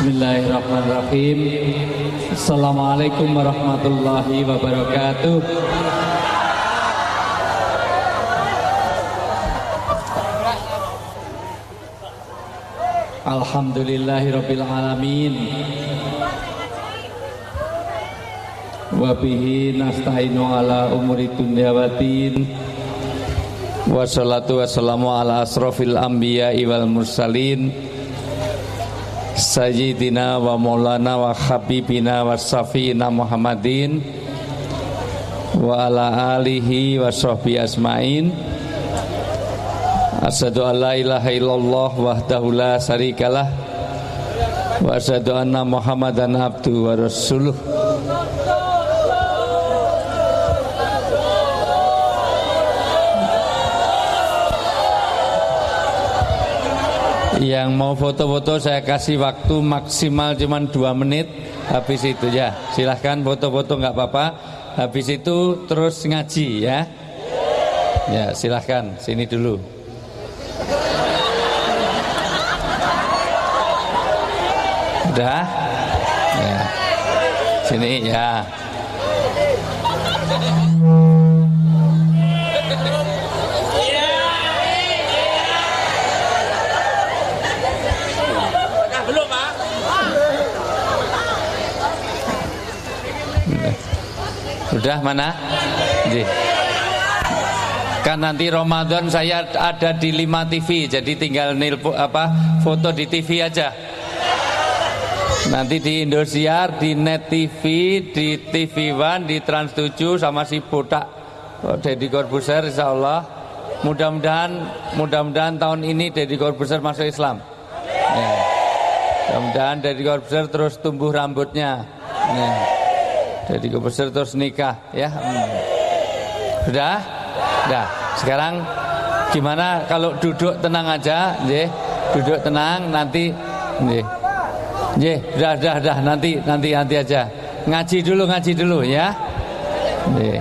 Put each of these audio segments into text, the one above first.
Bismillahirrahmanirrahim. Assalamualaikum warahmatullahi wabarakatuh. Alhamdulillahirabbil alamin. Wa bihi nasta'inu ala umuri dunya waddin. Wassalatu wassalamu ala asrofil anbiya'i wal mursalin Sayyidina wa maulana wa habibina wa syafi'ina Muhammadin wa ala alihi wa sahbihi asma'in. Asyhadu an la ilaha illallah wahdahu la syarikalah wa asyhadu anna Muhammadan abduhu wa rasuluh. Yang mau foto-foto saya kasih waktu maksimal cuma 2 menit. Habis itu ya silahkan foto-foto nggak apa-apa. Habis itu terus ngaji ya. Ya silahkan sini dulu. Udah ya. Sini ya. Sudah mana? Kan nanti Ramadan saya ada di 5 TV, jadi tinggal foto di TV aja. Nanti di Indosiar, di Net TV, di TV One, di Trans 7 sama si botak Deddy Corbuzier, insya Allah. Mudah-mudahan tahun ini Deddy Corbuzier masuk Islam. Ya. Mudah-mudahan Deddy Corbuzier terus tumbuh rambutnya. Ya. Deddy Corbuzier terus nikah ya. Sudah? Sudah. Sekarang gimana kalau duduk tenang aja, nggih. Duduk tenang nanti nggih. Nggih, sudah nanti aja. Ngaji dulu ya. Nggih.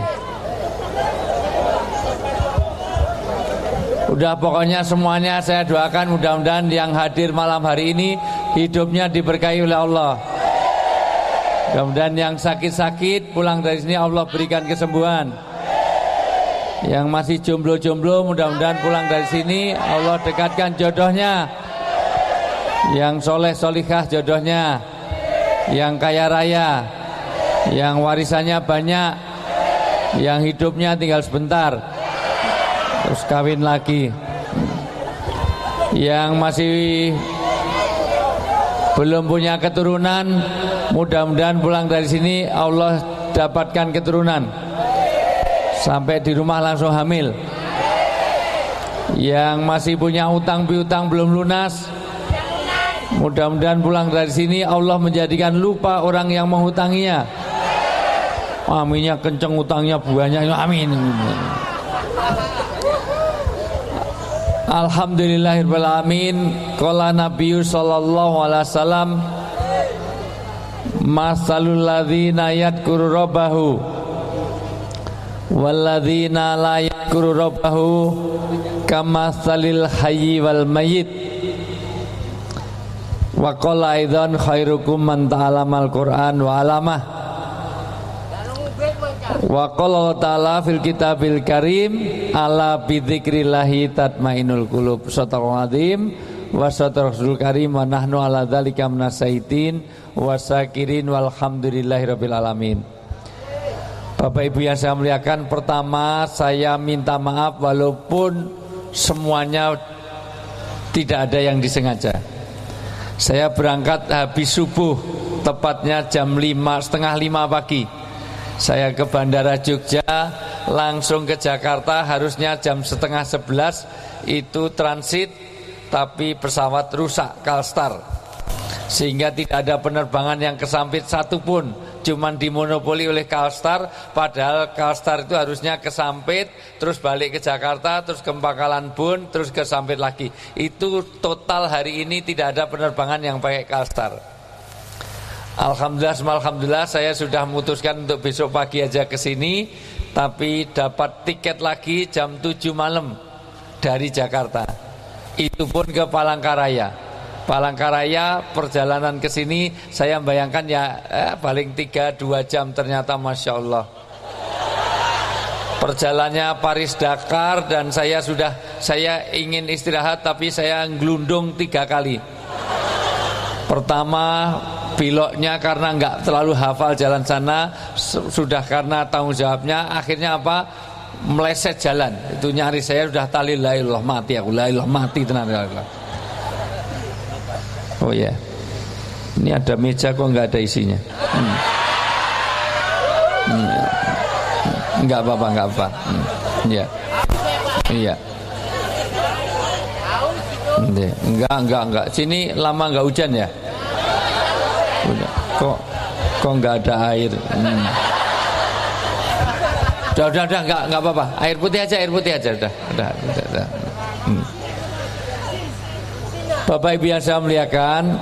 Udah pokoknya semuanya saya doakan mudah-mudahan yang hadir malam hari ini hidupnya diberkahi oleh Allah. Mudah-mudahan yang sakit-sakit pulang dari sini Allah berikan kesembuhan. Yang masih jomblo-jomblo mudah-mudahan pulang dari sini Allah dekatkan jodohnya. Yang soleh-solihah jodohnya. Yang kaya raya. Yang warisannya banyak. Yang hidupnya tinggal sebentar terus kawin lagi. Yang masih belum punya keturunan mudah-mudahan pulang dari sini Allah dapatkan keturunan sampai di rumah langsung hamil. Yang masih punya utang piutang belum lunas mudah-mudahan pulang dari sini Allah menjadikan lupa orang yang menghutanginya. Aminnya kenceng, utangnya banyak, amin. Alhamdulillahirabbil alamin. Qala Nabi sallallahu alaihi wasallam masalul ladzina yadhkuru rabbahu wal ladzina la yadhkuru rabbahu kamatsalil hayyi wal mayyit. Wa qala aidan khairukum man ta'allamal Qur'an wa 'allamah. Wa qala ta'ala fil kitabil karim ala bidzikrillahi tatmainul qulub. Shadaqal azim wa shadaqal karim wa nahnu ala dzalika minasaitin wasakirin walhamdulillahirabbil alamin. Bapak Ibu yang saya muliakan, pertama saya minta maaf walaupun semuanya tidak ada yang disengaja. Saya berangkat habis subuh tepatnya jam 5:30 pagi. Saya ke Bandara Jogja langsung ke Jakarta, harusnya jam 10:30 itu transit, tapi pesawat rusak Kalstar sehingga tidak ada penerbangan yang ke Sampit satupun, cuman dimonopoli oleh Kalstar. Padahal Kalstar itu harusnya ke Sampit, terus balik ke Jakarta, terus ke Pangkalan Bun, terus ke Sampit lagi. Itu total hari ini tidak ada penerbangan yang pakai Kalstar. Alhamdulillah saya sudah memutuskan untuk besok pagi aja ke sini, tapi dapat tiket lagi jam 7 malam dari Jakarta. Itu pun ke Palangkaraya. Palangkaraya perjalanan ke sini saya bayangkan ya paling 3-2 jam, ternyata Masya Allah. Perjalanannya Paris Dakar dan saya ingin istirahat tapi saya ngelundung 3 kali. Pertama pilotnya karena nggak terlalu hafal jalan sana, sudah karena tanggung jawabnya akhirnya apa? Meleset jalan. Itu nyari saya sudah tali la ilallah mati aku, la ilallah mati tenan. Oh ya, ini ada meja kok nggak ada isinya. Nggak apa-apa, nggak apa. Iya, iya. Enggak. Sini lama nggak hujan ya? Udah. Kok nggak ada air? Udah, nggak apa-apa. Air putih aja, udah. Bapak Ibu yang saya muliakan,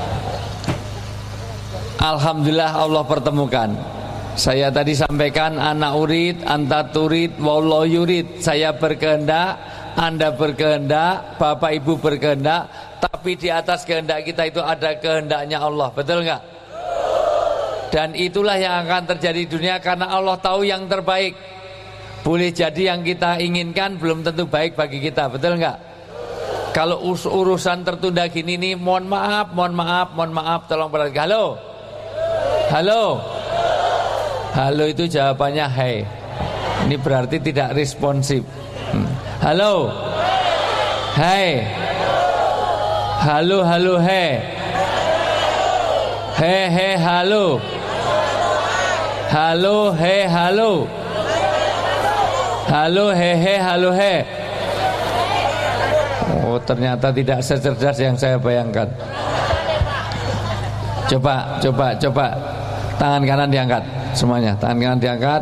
alhamdulillah Allah pertemukan. Saya tadi sampaikan ana urid, anta turid, wallahu yurid. Saya berkehendak, Anda berkehendak, Bapak Ibu berkehendak, tapi di atas kehendak kita itu ada kehendaknya Allah. Betul enggak? Dan itulah yang akan terjadi di dunia karena Allah tahu yang terbaik. Boleh jadi yang kita inginkan belum tentu baik bagi kita. Betul enggak? Kalau urusan tertunda gini nih, mohon maaf, tolong perhatikan. Halo itu jawabannya hai. Ini berarti tidak responsif. Halo, hai. Halo, hai. He, halo. Halo, he, halo. Halo, he, halo, he. Oh, ternyata tidak secerdas yang saya bayangkan. Coba. Tangan kanan diangkat semuanya. Tangan kanan diangkat.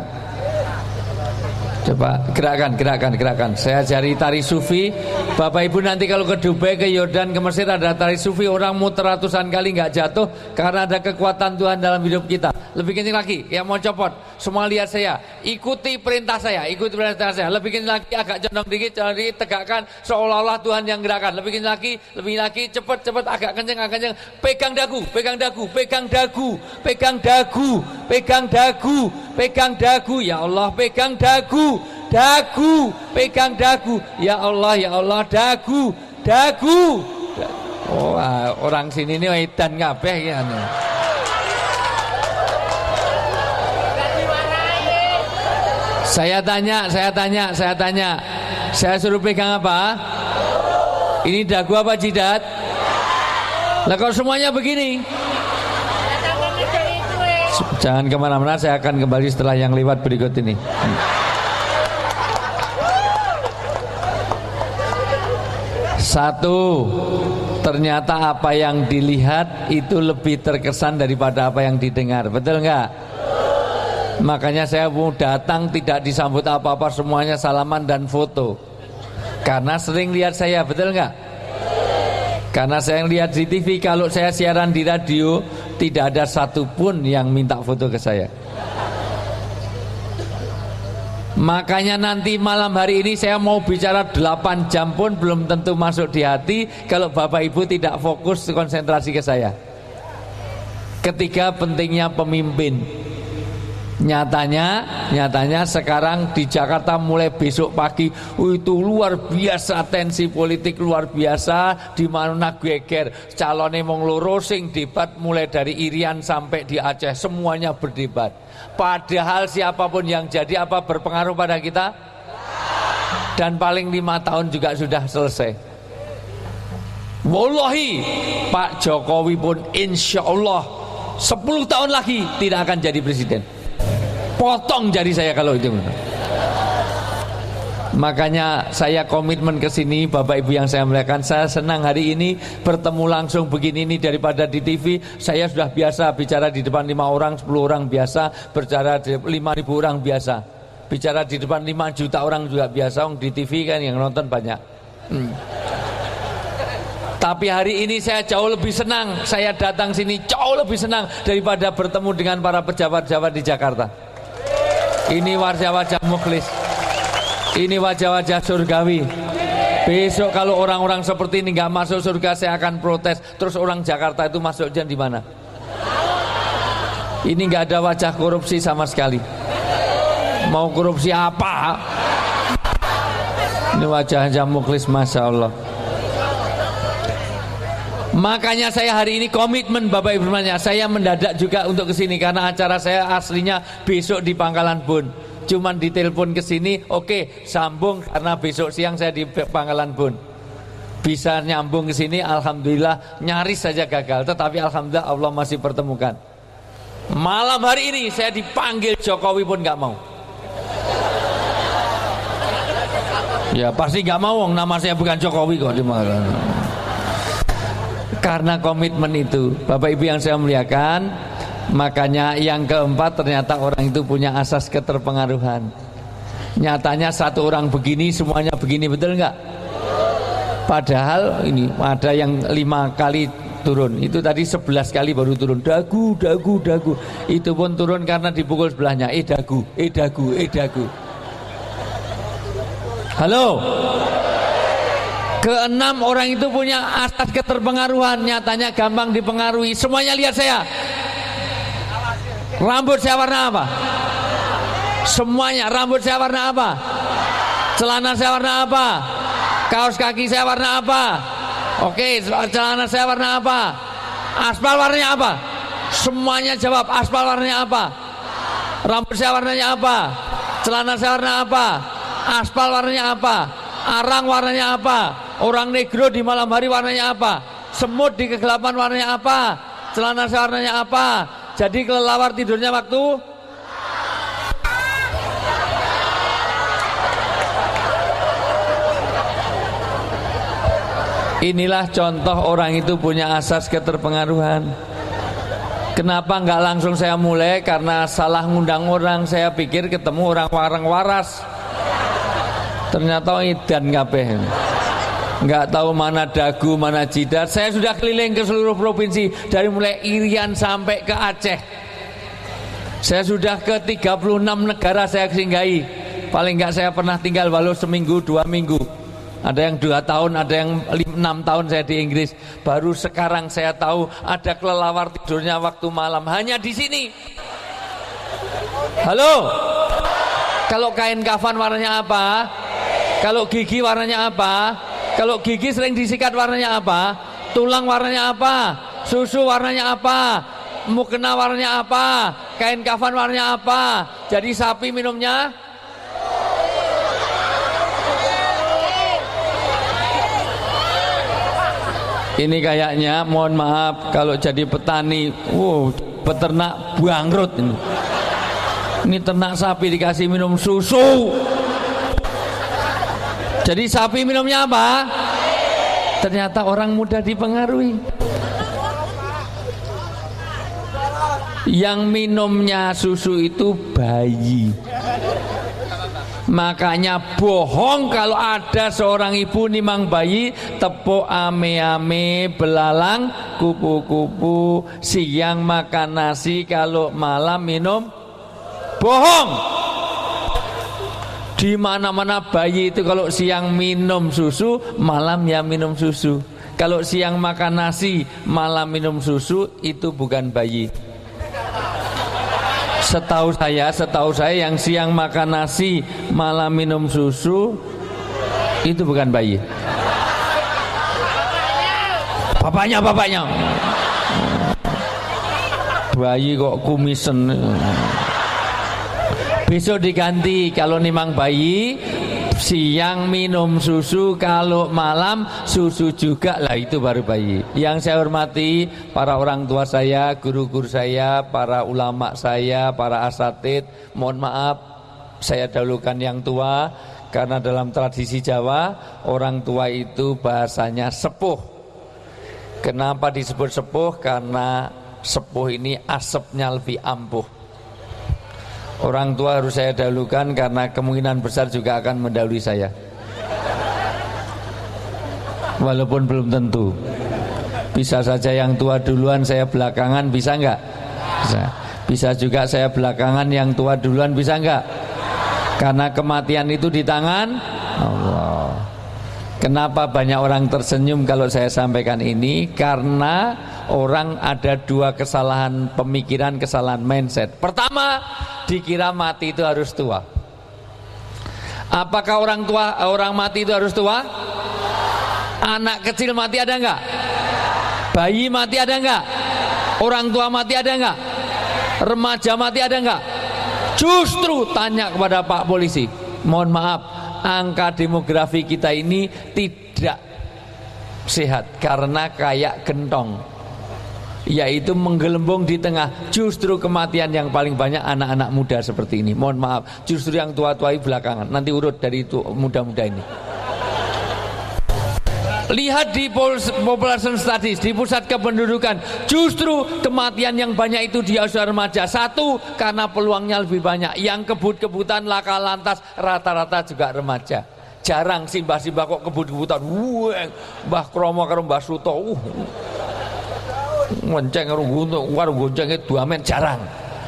Coba gerakan. Saya ajari tari sufi. Bapak Ibu nanti kalau ke Dubai, ke Yordan, ke Mesir ada tari sufi, orang muter ratusan kali nggak jatuh karena ada kekuatan Tuhan dalam hidup kita. Lebih kencing lagi, yang mau copot, semua lihat saya, ikuti perintah saya. Lebih kencing lagi, agak condong dikit, tegakkan seolah-olah Tuhan yang gerakan. Lebih kencing lagi, cepet, agak kenceng. Pegang dagu. Ya Allah, pegang dagu. Pegang dagu. Ya Allah, dagu. Oh, orang sini ini edan kabeh ya. Saya tanya. Saya suruh pegang apa? Ini dagu apa jidat? Lah kalau semuanya begini. Jangan kemana-mana, saya akan kembali setelah yang lewat berikut ini. Satu, ternyata apa yang dilihat itu lebih terkesan daripada apa yang didengar. Betul enggak? Makanya saya mau datang tidak disambut apa-apa, semuanya salaman dan foto. Karena sering lihat saya, betul enggak? Karena saya lihat di TV, kalau saya siaran di radio tidak ada satupun yang minta foto ke saya. Makanya nanti malam hari ini saya mau bicara 8 jam pun belum tentu masuk di hati kalau Bapak Ibu tidak fokus konsentrasi ke saya. Ketiga, pentingnya pemimpin. Nyatanya sekarang di Jakarta mulai besok pagi itu luar biasa, tensi politik luar biasa, di mana geger calonnya mong loro sing debat mulai dari Irian sampai di Aceh, semuanya berdebat. Padahal siapapun yang jadi apa berpengaruh pada kita? Dan paling 5 tahun juga sudah selesai. Wallahi Pak Jokowi pun insya Allah 10 tahun lagi tidak akan jadi presiden. Potong jari saya kalau itu. Makanya saya komitmen ke sini, Bapak Ibu yang saya muliakan. Saya senang hari ini bertemu langsung begini ini daripada di TV. Saya sudah biasa bicara di depan 5 orang, 10 orang biasa, bicara 5.000 orang biasa, bicara di depan 5 juta orang juga biasa. Di TV kan yang nonton banyak. Tapi hari ini saya jauh lebih senang. Saya datang sini jauh lebih senang daripada bertemu dengan para pejabat-pejabat di Jakarta. Ini wajah-wajah mukhlis, ini wajah-wajah surgawi, Besok kalau orang-orang seperti ini nggak masuk surga, saya akan protes. Terus orang Jakarta itu masuk jan di mana? Ini nggak ada wajah korupsi sama sekali. Mau korupsi apa? Ini wajahnya muklis, masya Allah. Makanya saya hari ini komitmen Bapak Ibu semuanya, saya mendadak juga untuk kesini karena acara saya aslinya besok di Pangkalan Bun. Cuman ditelepon kesini, oke, sambung karena besok siang saya di Pangkalan Bun. Bisa nyambung ke sini, alhamdulillah. Nyaris saja gagal, tetapi alhamdulillah Allah masih pertemukan. Malam hari ini saya dipanggil Jokowi pun nggak mau. Ya pasti nggak mau, nama saya bukan Jokowi kok dimakan. Karena komitmen itu, Bapak Ibu yang saya muliakan. Makanya yang keempat, ternyata orang itu punya asas keterpengaruhan. Nyatanya satu orang begini, semuanya begini, betul nggak? Padahal ini ada yang 5 kali turun, itu tadi 11 kali baru turun. Dagu. Itu pun turun karena dipukul sebelahnya. Dagu. Halo. Keenam, orang itu punya asas keterpengaruhan. Nyatanya gampang dipengaruhi. Semuanya lihat saya. Rambut saya warna apa? Semuanya. Rambut saya warna apa? Celana saya warna apa? Kaos kaki saya warna apa? Oke, celana saya warna apa? Aspal warnanya apa? Semuanya jawab. Aspal warnanya apa? Rambut saya warnanya apa? Celana saya warna apa? Aspal warnanya apa? Arang warnanya apa? Orang negro di malam hari warnanya apa? Semut di kegelapan warnanya apa? Celana saya warnanya apa? Jadi kelelawar tidurnya waktu inilah contoh orang itu punya asas keterpengaruhan. Kenapa nggak langsung saya mulai? Karena salah ngundang orang. Saya pikir ketemu orang waras. Ternyata edan kabeh. Nggak tahu mana dagu, mana jidat. Saya sudah keliling ke seluruh provinsi, dari mulai Irian sampai ke Aceh. Saya sudah ke 36 negara saya singgahi. Paling nggak saya pernah tinggal walau seminggu, 2 minggu. Ada yang 2 tahun, ada yang 6 tahun saya di Inggris. Baru sekarang saya tahu ada kelelawar tidurnya waktu malam. Hanya di sini. Halo. Kalau kain kafan warnanya apa? Kalau gigi warnanya apa? Kalau gigi sering disikat warnanya apa? Tulang warnanya apa? Susu warnanya apa? Mukena warnanya apa? Kain kafan warnanya apa? Jadi sapi minumnya ini kayaknya, mohon maaf, kalau jadi petani, peternak bangkrut ini. Ini ternak sapi dikasih minum susu. Jadi sapi minumnya apa? Ternyata orang mudah dipengaruhi. Yang minumnya susu itu bayi. Makanya bohong kalau ada seorang ibu nimang bayi, tepuk ame-ame, belalang kupu-kupu, siang makan nasi, kalau malam minum. Bohong. Di mana-mana bayi itu kalau siang minum susu, malam ya minum susu. Kalau siang makan nasi, malam minum susu, itu bukan bayi. Setahu saya yang siang makan nasi, malam minum susu, itu bukan bayi. Bapaknya. Bayi kok kumisen. Besok diganti, kalau nimang bayi siang minum susu, kalau malam susu juga, lah itu baru bayi. Yang saya hormati para orang tua saya, guru-guru saya, para ulama saya, para asatid, mohon maaf saya dahulukan yang tua, karena dalam tradisi Jawa orang tua itu bahasanya sepuh. Kenapa disebut sepuh? Karena sepuh ini asapnya lebih ampuh. Orang tua harus saya dahulukan karena kemungkinan besar juga akan mendahului saya. Walaupun belum tentu. Bisa saja yang tua duluan, saya belakangan, bisa enggak? Bisa. Bisa juga saya belakangan, yang tua duluan, bisa enggak? Karena kematian itu di tangan Allah. Kenapa banyak orang tersenyum kalau saya sampaikan ini? Karena orang ada dua kesalahan pemikiran, kesalahan mindset. Pertama, dikira mati itu harus tua. Apakah orang mati itu harus tua? Anak kecil mati ada enggak? Bayi mati ada enggak? Orang tua mati ada enggak? Remaja mati ada enggak? Justru tanya kepada Pak Polisi, mohon maaf, angka demografi kita ini tidak sehat karena kayak gentong, yaitu menggelembung di tengah. Justru kematian yang paling banyak anak-anak muda seperti ini. Mohon maaf, justru yang tua-tua belakangan. Nanti urut dari itu muda-muda ini. Lihat di population studies, di pusat kependudukan, justru kematian yang banyak itu di usia remaja. Satu, karena peluangnya lebih banyak. Yang kebut-kebutan, laka lantas, rata-rata juga remaja. Jarang sih mbah-mbah kok kebut-kebutan. Mbah Kromo karo Mbah Suto, ngonceng karo gonceng itu 2 men, jarang.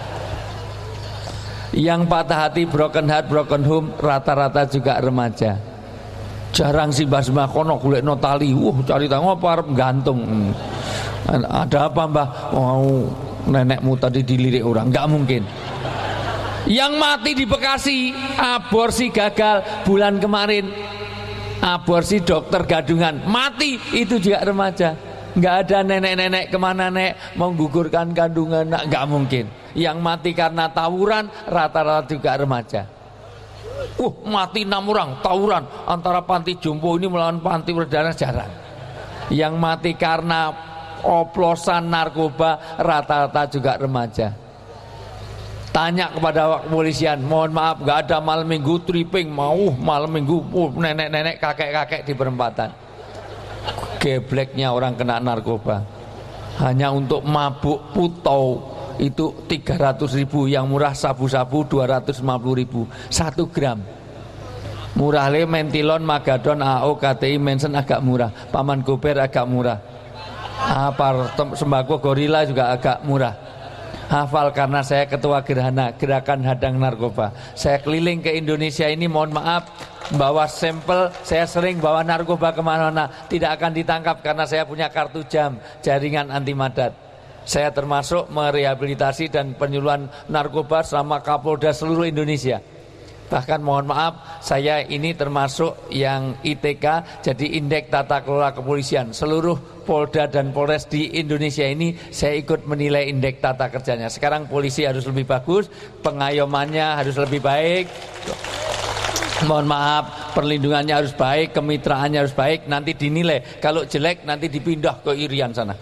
Yang patah hati, broken heart, broken home, rata-rata juga remaja. Jarang sih mbah kono golekno tali, cari tahu apa arep gantung. Ada apa mbah? Oh, nenekmu tadi dilirik orang, nggak mungkin. Yang mati di Bekasi, aborsi gagal bulan kemarin, aborsi dokter gadungan, mati itu juga remaja. Nggak ada nenek-nenek kemana nek mau gugurkan kandungan, nggak mungkin. Yang mati karena tawuran rata-rata juga remaja. Mati 6 orang tawuran antara panti jompo ini melawan panti perdana, jarang. Yang mati karena oplosan narkoba rata-rata juga remaja. Tanya kepada kepolisian, mohon maaf, nggak ada malam minggu tripping, mau malam minggu nenek-nenek kakek-kakek di perempatan. Gebleknya orang kena narkoba hanya untuk mabuk putau itu 300.000, yang murah sabu-sabu 250.000 1 gram. Murah le mentilon, magadon, AO, KTI, mensen agak murah, paman gober agak murah, sembako gorila juga agak murah. Hafal karena saya ketua gerhana gerakan hadang narkoba. Saya keliling ke Indonesia ini, mohon maaf, bawa sampel. Saya sering bawa narkoba kemana-mana, tidak akan ditangkap karena saya punya kartu jam jaringan anti madat. Saya termasuk merehabilitasi dan penyuluhan narkoba selama Kapolda seluruh Indonesia. Bahkan mohon maaf, saya ini termasuk yang ITK, jadi Indeks Tata Kelola Kepolisian. Seluruh Polda dan Polres di Indonesia ini saya ikut menilai indeks tata kerjanya. Sekarang polisi harus lebih bagus, pengayomannya harus lebih baik. Mohon maaf, perlindungannya harus baik, kemitraannya harus baik. Nanti dinilai, kalau jelek nanti dipindah ke Irian sana.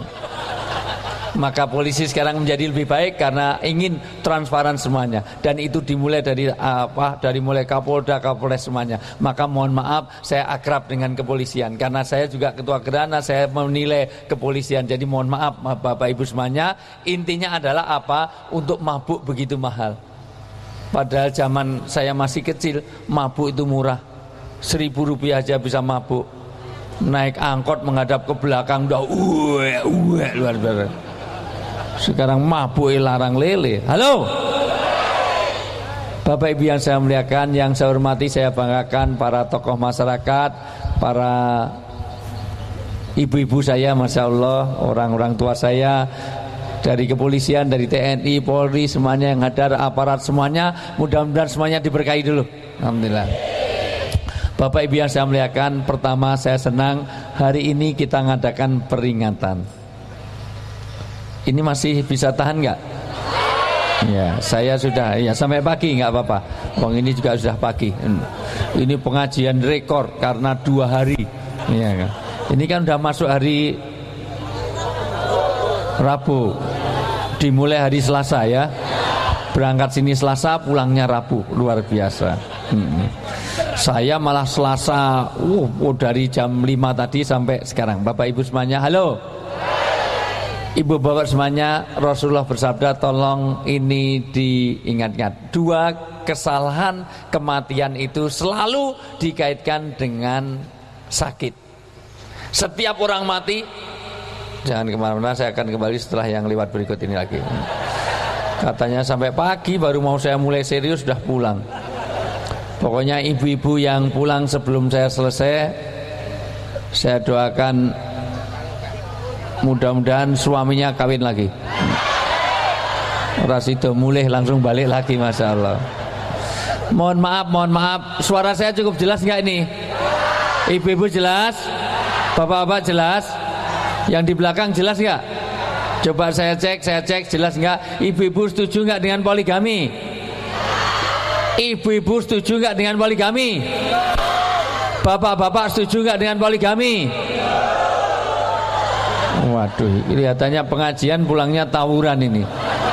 Maka polisi sekarang menjadi lebih baik karena ingin transparan semuanya, dan itu dimulai dari dari mulai Kapolda, Kapolres semuanya. Maka mohon maaf, saya akrab dengan kepolisian karena saya juga ketua gerhana, saya menilai kepolisian. Jadi mohon maaf Bapak Ibu semuanya, intinya adalah apa? Untuk mabuk begitu mahal. Padahal zaman saya masih kecil, mabuk itu murah, Rp1.000 aja bisa mabuk. Naik angkot menghadap ke belakang udah luar biasa. Sekarang mabuk larang lele. Halo Bapak Ibu yang saya muliakan, yang saya hormati, saya banggakan para tokoh masyarakat, para ibu-ibu saya, Masya Allah, orang-orang tua saya, dari kepolisian, dari TNI, Polri, semuanya yang hadir, aparat semuanya, mudah-mudahan semuanya diberkahi dulu. Alhamdulillah. Bapak Ibu yang saya muliakan, pertama saya senang hari ini kita ngadakan peringatan. Ini masih bisa tahan nggak? Ya, saya sudah ya sampai pagi nggak apa-apa. Bang ini juga sudah pagi. Ini pengajian rekor karena 2 hari. Ya, ini kan udah masuk hari Rabu. Dimulai hari Selasa ya. Berangkat sini Selasa, pulangnya Rabu, luar biasa. Saya malah Selasa, dari jam 5 tadi sampai sekarang. Bapak Ibu semuanya, halo. Ibu bapak semuanya, Rasulullah bersabda, tolong ini diingat-ingat. 2 kesalahan kematian itu selalu dikaitkan dengan sakit. Setiap orang mati, jangan kemana-mana, saya akan kembali setelah yang lewat berikut ini lagi. Katanya sampai pagi baru mau saya mulai serius sudah pulang. Pokoknya ibu-ibu yang pulang sebelum saya selesai, Saya doakan mudah-mudahan suaminya kawin lagi. Rasido mulih langsung balik lagi, Masya Allah. Mohon maaf, suara saya cukup jelas nggak ini? Ibu-ibu jelas? Bapak-bapak jelas? Yang di belakang jelas nggak? Coba saya cek jelas nggak? Ibu-ibu setuju nggak dengan poligami? Ibu-ibu setuju nggak dengan poligami? Bapak-bapak setuju nggak dengan poligami? Waduh, kelihatannya pengajian pulangnya tawuran ini.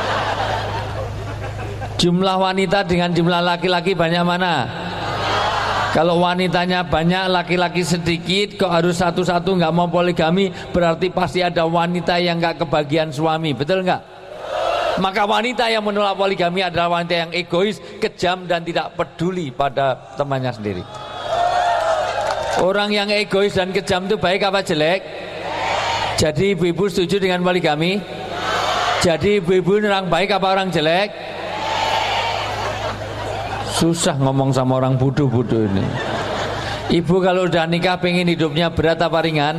Jumlah wanita dengan jumlah laki-laki banyak mana? Kalau wanitanya banyak, laki-laki sedikit, kok harus satu-satu nggak mau poligami? Berarti pasti ada wanita yang nggak kebagian suami, betul nggak? Maka wanita yang menolak poligami adalah wanita yang egois, kejam dan tidak peduli pada temannya sendiri. Orang yang egois dan kejam itu baik apa jelek? Jadi ibu-ibu setuju dengan poligami? Jadi ibu-ibu orang baik apa orang jelek? Susah ngomong sama orang bodoh-bodoh ini. Ibu kalau udah nikah pengen hidupnya berat apa ringan?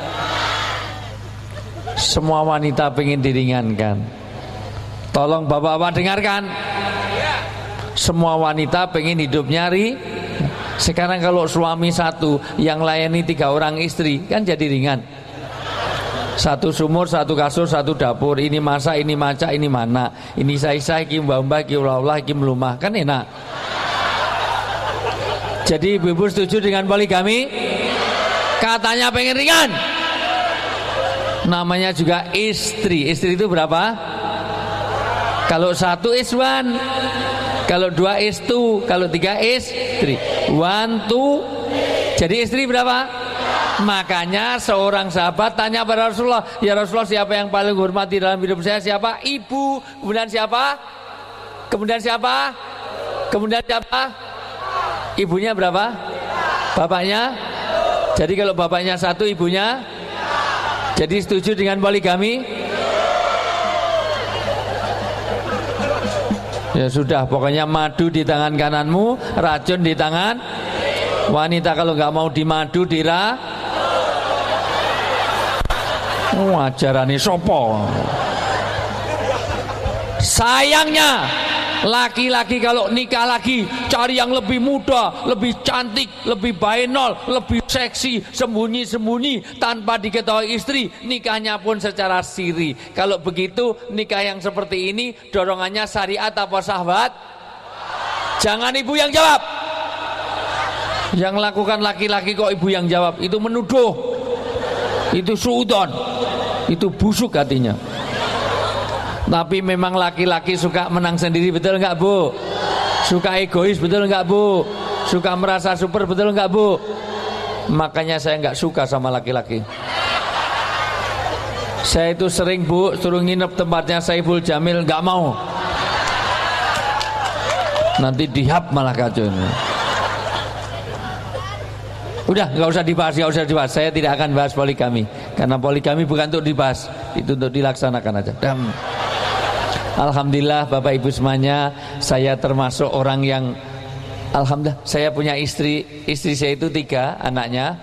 Semua wanita pengen diringankan. Tolong bapak-bapak dengarkan. Semua wanita pengen hidupnya Sekarang kalau suami satu yang layani 3 orang istri kan jadi ringan. Satu sumur, satu kasur, satu dapur. Ini masak, ini maca, ini mana. Ini saya, ini mbak-mbak, ini ulah-ulah, ini melumah. Kan enak. Jadi ibu-ibu setuju dengan poligami? Katanya pengen ringan. Namanya juga istri. Istri itu berapa? Kalau 1 is 1, kalau 2 is 2, kalau 3 is 3. 1, 2. Jadi istri berapa? Makanya seorang sahabat tanya pada Rasulullah, ya Rasulullah, siapa yang paling hormati dalam hidup saya? Siapa? Ibu. Kemudian siapa? Kemudian siapa? Kemudian siapa? Ibunya berapa? Bapaknya? Jadi kalau bapaknya 1, ibunya? Jadi setuju dengan poligami? Ya sudah, pokoknya madu di tangan kananmu, racun di tangan wanita. Kalau nggak mau dimadu, ajarane sopo. Sayangnya laki-laki kalau nikah lagi cari yang lebih muda, lebih cantik, lebih baenol, lebih seksi, sembunyi-sembunyi tanpa diketahui istri. Nikahnya pun secara siri. Kalau begitu nikah yang seperti ini dorongannya syariat apa syahwat? Jangan ibu yang jawab. Yang lakukan laki-laki kok ibu yang jawab? Itu menuduh. Itu suudon. Itu busuk hatinya. Tapi memang laki-laki suka menang sendiri, betul nggak Bu? Suka egois, betul nggak Bu? Suka merasa super, betul nggak Bu? Makanya saya nggak suka sama laki-laki. Saya itu sering Bu suruh nginep tempatnya Saiful Jamil, nggak mau. Nanti dihap malah kacau ini. Udah, nggak usah dibahas. Saya tidak akan bahas poligami, karena poligami bukan untuk dibahas, itu untuk dilaksanakan aja. Alhamdulillah Bapak Ibu semuanya, saya termasuk orang yang alhamdulillah saya punya istri saya itu 3 anaknya.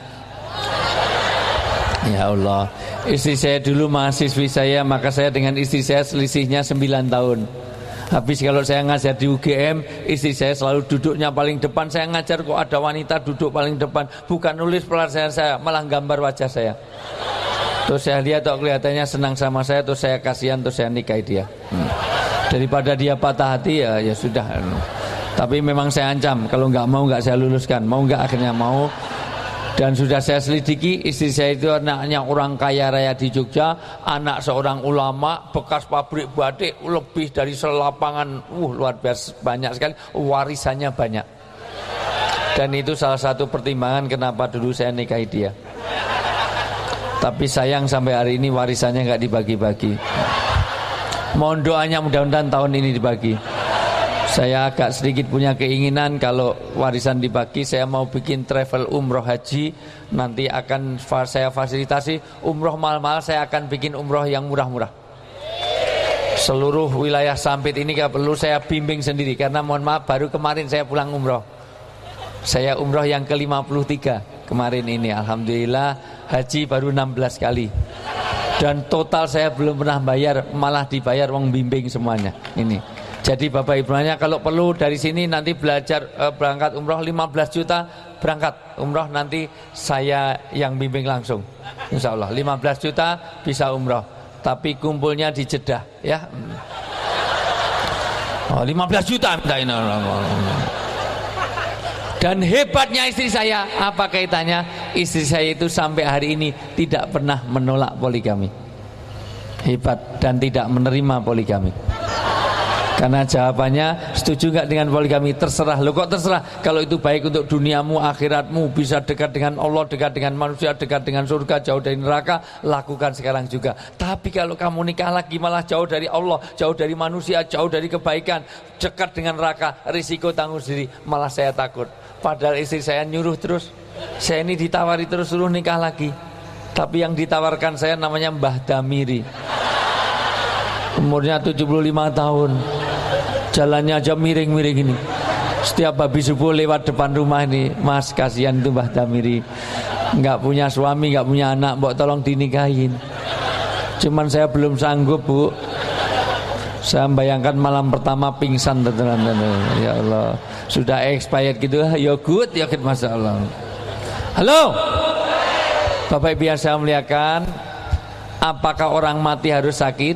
Ya Allah, istri saya dulu mahasiswi saya, maka saya dengan istri saya selisihnya 9 tahun. Habis kalau saya ngajar di UGM, istri saya selalu duduknya paling depan. Saya ngajar kok ada wanita duduk paling depan, bukan nulis pelajaran saya, malah gambar wajah saya. Terus saya lihat kok kelihatannya senang sama saya, terus saya kasihan, terus saya nikahi dia. Daripada dia patah hati, ya sudah. Tapi memang saya ancam, kalau nggak mau nggak saya luluskan, mau nggak akhirnya mau. Dan sudah saya selidiki, istri saya itu anaknya orang kaya raya di Jogja, anak seorang ulama, bekas pabrik batik, lebih dari selapangan, luar biasa banyak sekali, warisannya banyak. Dan itu salah satu pertimbangan kenapa dulu saya nikahi dia. Tapi sayang sampai hari ini warisannya nggak dibagi-bagi. Mohon doanya mudah-mudahan tahun ini dibagi. Saya agak sedikit punya keinginan kalau warisan dibagi, saya mau bikin travel umroh haji. Nanti akan saya fasilitasi umroh mahal-mahal, saya akan bikin umroh yang murah-murah. Seluruh wilayah Sampit ini gak perlu saya bimbing sendiri, karena mohon maaf baru kemarin saya pulang umroh. Saya umroh yang ke-53. kemarin ini alhamdulillah haji baru 16 kali. Dan total saya belum pernah bayar, malah dibayar wong bimbing semuanya. Ini. Jadi Bapak Ibu-nya kalau perlu dari sini nanti belajar berangkat umroh 15 juta berangkat umroh, nanti saya yang bimbing langsung. Insya Allah 15 juta bisa umroh. Tapi kumpulnya di Jeddah ya. Oh, 15 juta minta ini. Dan hebatnya istri saya, apa kaitannya? Istri saya itu sampai hari ini tidak pernah menolak poligami. Hebat dan tidak menerima poligami. Karena jawabannya, setuju nggak dengan poligami? Terserah. Loh kok terserah? Kalau itu baik untuk duniamu, akhiratmu, bisa dekat dengan Allah, dekat dengan manusia, dekat dengan surga, jauh dari neraka, lakukan sekarang juga. Tapi kalau kamu nikah lagi malah jauh dari Allah, jauh dari manusia, jauh dari kebaikan, dekat dengan neraka, risiko tanggung sendiri. Malah saya takut. Padahal istri saya nyuruh terus. Saya ini ditawari terus suruh nikah lagi. Tapi yang ditawarkan saya namanya Mbah Damiri. Umurnya 75 tahun. Jalannya aja miring-miring ini. Setiap habis subuh lewat depan rumah ini, Mas kasihan itu Mbah Damiri, nggak punya suami, nggak punya anak, mbok tolong dinikahin. Cuman saya belum sanggup Bu. Saya membayangkan malam pertama pingsan teman-teman. Ya Allah, sudah expired gitu. Ya good, Masya Allah. Halo Bapak Ibu yang saya muliakan, apakah orang mati harus sakit?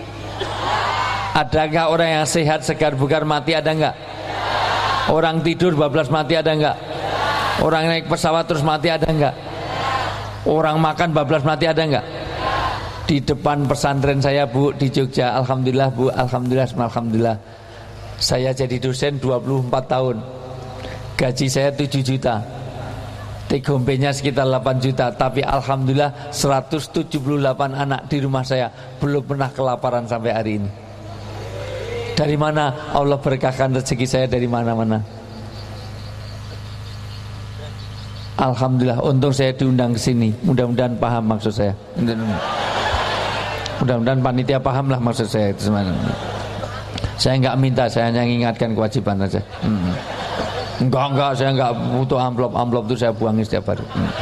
Adakah orang yang sehat segar bugar mati, ada enggak? Orang tidur bablas mati, ada enggak? Orang naik pesawat terus mati, ada enggak? Orang makan bablas mati, ada enggak? Di depan pesantren saya Bu di Jogja, alhamdulillah Bu, alhamdulillah. Saya jadi dosen 24 tahun. Gaji saya 7 juta. Take home pay-nya sekitar 8 juta. Tapi alhamdulillah 178 anak di rumah saya belum pernah kelaparan sampai hari ini. Dari mana Allah berkahkan rezeki saya, dari mana-mana. Alhamdulillah, untung saya diundang ke sini. Mudah-mudahan paham maksud saya. Mudah-mudahan panitia paham lah maksud saya itu sebenarnya. Saya enggak minta, saya hanya mengingatkan kewajiban saja. Enggak, saya enggak butuh amplop itu saya buangin setiap hari.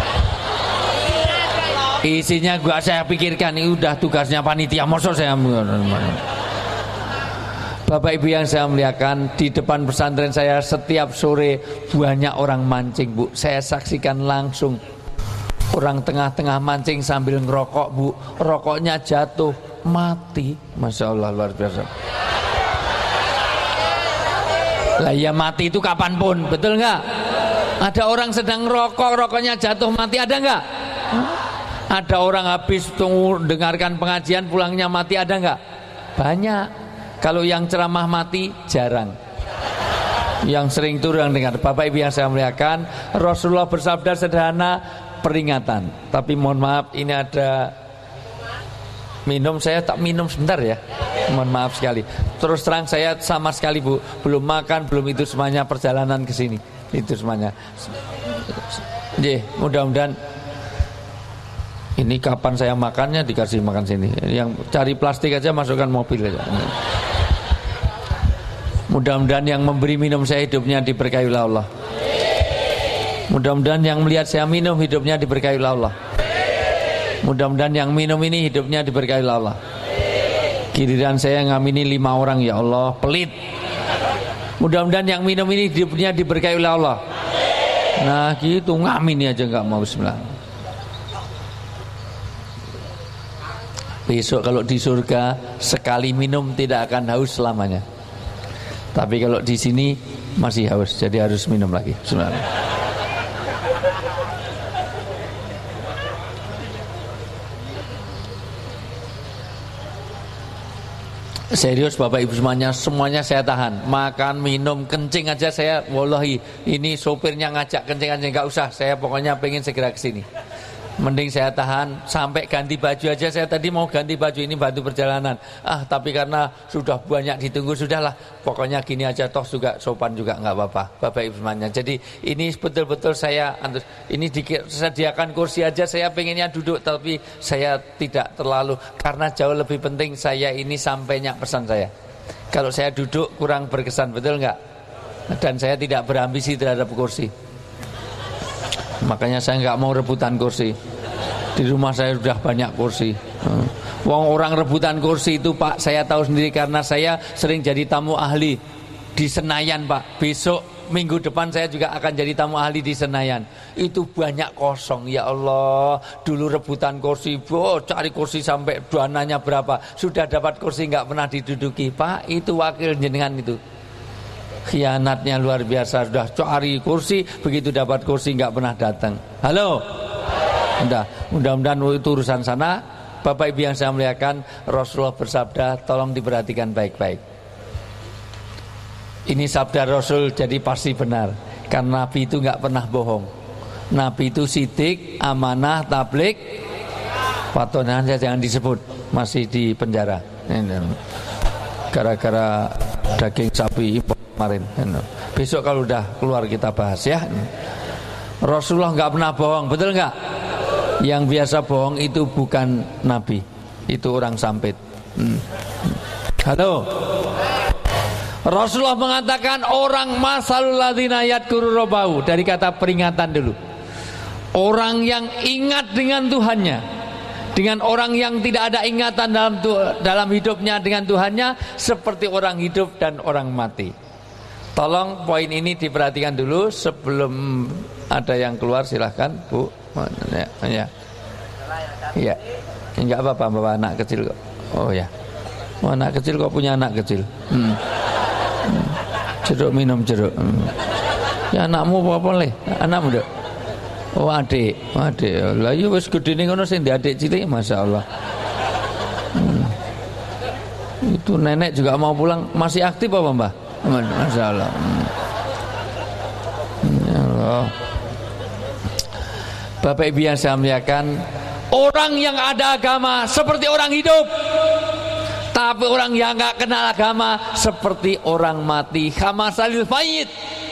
Isinya gua saya pikirkan, ini udah tugasnya panitia, masa saya. Bapak Ibu yang saya muliakan, di depan pesantren saya setiap sore banyak orang mancing Bu. Saya saksikan langsung. Orang tengah-tengah mancing sambil ngerokok Bu. Rokoknya jatuh, mati. Masya Allah, luar biasa. Lah ya mati itu kapanpun, betul nggak? Ada orang sedang ngerokok, rokoknya jatuh, mati, ada nggak? Ada orang habis tunggu dengarkan pengajian pulangnya mati, ada nggak? Banyak. Kalau yang ceramah mati jarang. Yang sering turun dengar. Bapak Ibu yang saya muliakan, Rasulullah bersabda sederhana, peringatan. Tapi mohon maaf, ini ada minum, saya tak minum sebentar ya. Mohon maaf sekali. Terus terang saya sama sekali Bu, belum makan, belum itu semuanya perjalanan ke sini. Itu semuanya. Mudah-mudahan ini kapan saya makannya dikasih makan sini. Yang cari plastik aja masukkan mobil aja. Mudah-mudahan yang memberi minum saya hidupnya diberkahi oleh Allah. Mudah-mudahan yang melihat saya minum hidupnya diberkahi oleh Allah. Mudah-mudahan yang minum ini hidupnya diberkahi oleh Allah. Giliran saya ngamini 5 orang, ya Allah pelit. Mudah-mudahan yang minum ini hidupnya diberkahi oleh Allah. Nah gitu, ngamini aja nggak mau. Bismillah. Besok kalau di surga sekali minum tidak akan haus selamanya. Tapi kalau di sini masih haus, jadi harus minum lagi. Bismillah. Serius Bapak Ibu semuanya saya tahan. Makan, minum, kencing aja saya, wallahi ini sopirnya ngajak kencing aja nggak usah. Saya pokoknya pengen segera ke sini. Mending saya tahan sampai ganti baju aja. Saya tadi mau ganti baju, ini bantu perjalanan. Tapi karena sudah banyak ditunggu, sudahlah. Pokoknya gini aja, toh juga sopan juga nggak apa-apa, Bapak Ibu semuanya. Jadi ini betul-betul saya ini disediakan kursi aja, saya pengennya duduk, tapi saya tidak terlalu, karena jauh lebih penting saya ini sampainya pesan saya. Kalau saya duduk kurang berkesan, betul nggak? Dan saya tidak berambisi terhadap kursi. Makanya saya nggak mau rebutan kursi. Di rumah saya sudah banyak kursi. Wong orang rebutan kursi itu Pak, saya tahu sendiri karena saya sering jadi tamu ahli di Senayan Pak. Besok minggu depan saya juga akan jadi tamu ahli di Senayan. Itu banyak kosong. Ya Allah, dulu rebutan kursi, cari kursi sampai dananya berapa, sudah dapat kursi nggak pernah diduduki. Pak, itu wakil jenengan itu. Khianatnya luar biasa. Sudah cari kursi, begitu dapat kursi nggak pernah datang. Halo. Mudah-mudahan itu urusan sana. Bapak Ibu yang saya muliakan, Rasulullah bersabda, tolong diperhatikan baik-baik. Ini sabda Rasul jadi pasti benar. Karena Nabi itu nggak pernah bohong. Nabi itu sidik, amanah, tablik. Patonan saya jangan disebut, masih di penjara. Gara-gara daging sapi impor kemarin. Besok kalau udah keluar kita bahas ya. Rasulullah nggak pernah bohong, betul nggak? Yang biasa bohong itu bukan Nabi, itu orang sampit. Halo. Rasulullah mengatakan orang masalul ladzina yadhkuru rabbahu, dari kata peringatan dulu. Orang yang ingat dengan Tuhannya, dengan orang yang tidak ada ingatan dalam hidupnya dengan Tuhannya, seperti orang hidup dan orang mati. Tolong poin ini diperhatikan dulu sebelum ada yang keluar, silahkan Bu. Ya. Enggak apa-apa bawa anak kecil kok. Oh ya. Anak kecil kok punya anak kecil. Jeruk, minum jeruk. Ya anakmu apa boleh? Anakmu dok. Oh adik. Lah yo wis gedene ngono sing adik cilik, masyaallah. Itu nenek juga mau pulang, masih aktif apa Mbah? Masyaallah. Ya Allah. Bapak Ibu yang saya muliakan, orang yang ada agama seperti orang hidup, tapi orang yang nggak kenal agama seperti orang mati. Khamasalil mayit.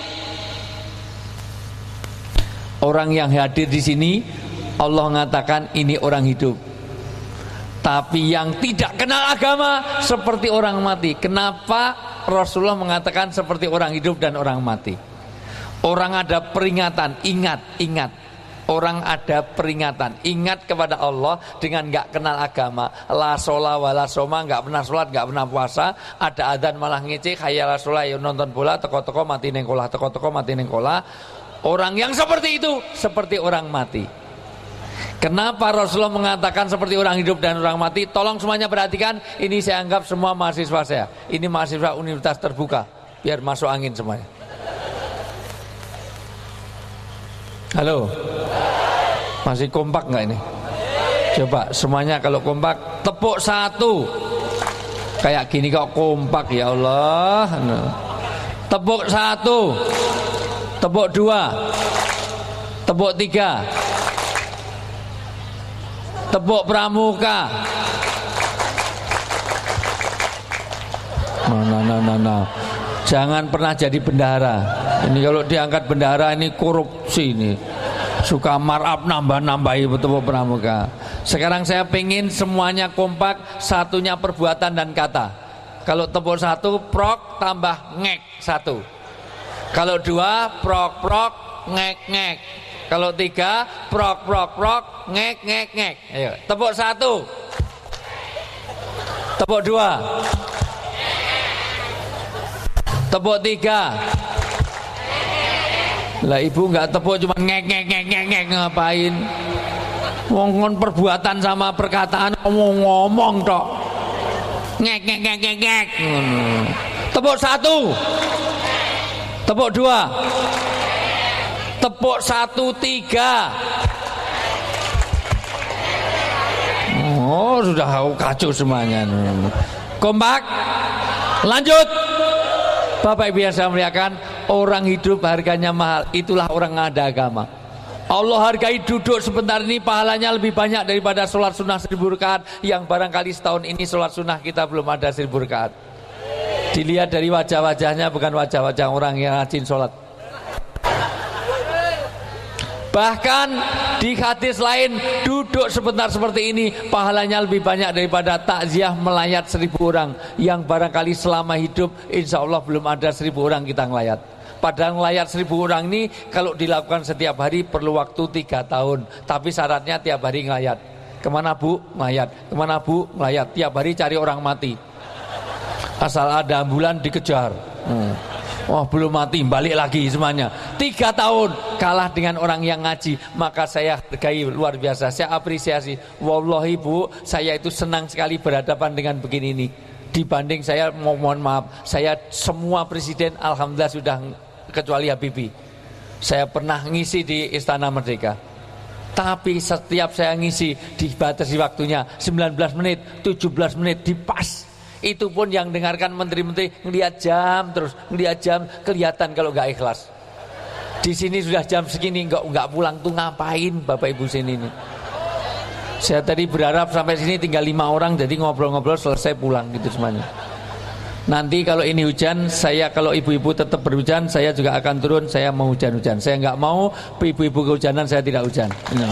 Orang yang hadir di sini, Allah mengatakan ini orang hidup. Tapi yang tidak kenal agama seperti orang mati. Kenapa Rasulullah mengatakan seperti orang hidup dan orang mati? Orang ada peringatan, ingat. Orang ada peringatan, ingat kepada Allah dengan nggak kenal agama. La sholah wa la soma, nggak pernah sholat, nggak pernah puasa. Ada adzan malah ngece, khayal sholah, yuk nonton bola, teko-teko mati nengkolah, teko-teko mati nengkolah. Orang yang seperti itu seperti orang mati. Kenapa Rasulullah mengatakan seperti orang hidup dan orang mati? Tolong semuanya perhatikan. Ini saya anggap semua mahasiswa saya. Ini mahasiswa universitas terbuka, biar masuk angin semuanya. Halo, masih kompak nggak ini? Coba semuanya kalau kompak, tepuk satu. Kayak gini kok kompak, ya Allah. Tepuk satu, tepuk dua, tepuk tiga, tepuk pramuka. Nah. Jangan pernah jadi bendahara. Ini kalau diangkat bendahara ini korupsi ini. Suka marap nambah-nambahi betul pramuka. Sekarang saya pengen semuanya kompak, satunya perbuatan dan kata. Kalau tepuk satu, prok tambah ngek satu. Kalau dua, prok ngek. Kalau tiga, prok ngek. Ayo, tepuk satu. Tepuk dua. Tepuk tiga. Lah ibu nggak tepuk cuma ngek ngapain? Ngomong perbuatan sama perkataan ngomong tok. Ngek. Tepuk satu. Tepuk dua. Tepuk satu tiga. Oh sudah kacau semuanya. Kompak. Lanjut. Bapak Ibu yang saya muliakan, orang hidup harganya mahal. Itulah orang yang ada agama. Allah hargai duduk sebentar ini, pahalanya lebih banyak daripada sholat sunnah 1000 rakaat. Yang barangkali setahun ini sholat sunnah kita belum ada 1000 rakaat. Dilihat dari wajah-wajahnya, bukan wajah-wajah orang yang rajin sholat. Bahkan di hadis lain, duduk sebentar seperti ini pahalanya lebih banyak daripada takziah melayat 1000 orang. Yang barangkali selama hidup insya Allah belum ada 1000 orang kita ngelayat. Padahal ngelayat 1000 orang ini kalau dilakukan setiap hari perlu waktu 3 tahun. Tapi syaratnya tiap hari ngelayat. Kemana bu? Ngelayat. Kemana bu? Ngelayat. Tiap hari cari orang mati. Asal ada ambulan dikejar. Oh belum mati, balik lagi semuanya. 3 tahun kalah dengan orang yang ngaji. Maka saya hargai luar biasa. Saya apresiasi. Wallahi bu, saya itu senang sekali berhadapan dengan begini ini. Dibanding saya mohon maaf, saya semua presiden alhamdulillah sudah, kecuali Habibie. Saya pernah ngisi di Istana Merdeka. Tapi setiap saya ngisi dibatasi waktunya 19 menit, 17 menit dipas. Itu pun yang dengarkan menteri-menteri ngelihat jam terus, ngelihat jam, kelihatan kalau nggak ikhlas. Di sini sudah jam segini nggak pulang tuh ngapain Bapak Ibu sini ini? Saya tadi berharap sampai sini tinggal 5 orang, jadi ngobrol-ngobrol selesai pulang gitu semuanya. Nanti kalau ini hujan, saya kalau ibu-ibu tetap berhujan, saya juga akan turun. Saya mau hujan-hujan. Saya nggak mau ibu-ibu kehujanan, saya tidak hujan.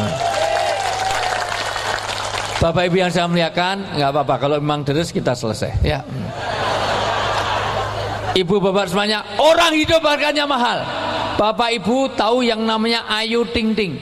Bapak Ibu yang saya muliakan, nggak apa-apa kalau memang deres kita selesai. Ya. Ibu bapak semuanya, orang hidup harganya mahal. Bapak Ibu tahu yang namanya Ayu Ting Ting?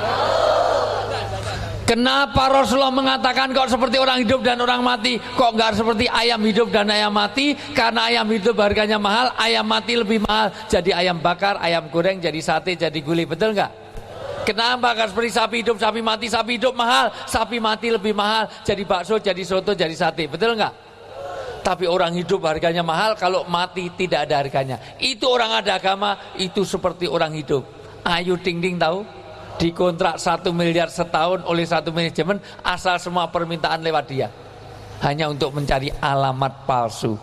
Kenapa Rasulullah mengatakan kok seperti orang hidup dan orang mati? Kok nggak seperti ayam hidup dan ayam mati? Karena ayam hidup harganya mahal, ayam mati lebih mahal. Jadi ayam bakar, ayam goreng, jadi sate, jadi gulai, betul nggak? Kenapa? Karena seperti sapi hidup, sapi hidup mahal, sapi mati lebih mahal. Jadi bakso, jadi soto, jadi sate, betul nggak? Tapi orang hidup harganya mahal, kalau mati tidak ada harganya. Itu orang ada agama, itu seperti orang hidup. Ayu Ting Ting tahu? Dikontrak 1 miliar setahun oleh 1 manajemen, asal semua permintaan lewat dia. Hanya untuk mencari alamat palsu.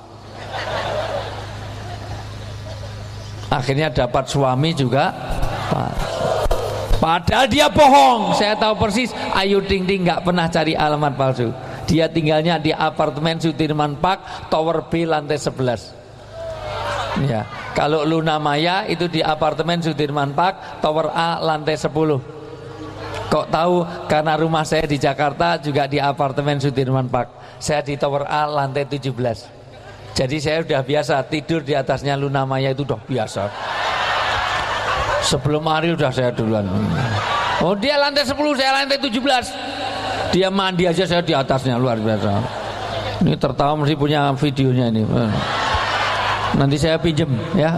Akhirnya dapat suami juga palsu. Padahal dia bohong. Saya tahu persis Ayu Ting Ting nggak pernah cari alamat palsu. Dia tinggalnya di apartemen Sudirman Park, Tower B lantai 11. Ya, kalau Luna Maya itu di apartemen Sudirman Park, Tower A lantai 10. Kok tahu? Karena rumah saya di Jakarta juga di apartemen Sudirman Park. Saya di Tower A lantai 17. Jadi saya sudah biasa tidur di atasnya Luna Maya, itu udah biasa. Sebelum hari udah saya duluan. Oh dia lantai 10, saya lantai 17. Dia mandi aja saya di atasnya, luar biasa. Ini tertawa mesti punya videonya ini. Nanti saya pinjem ya.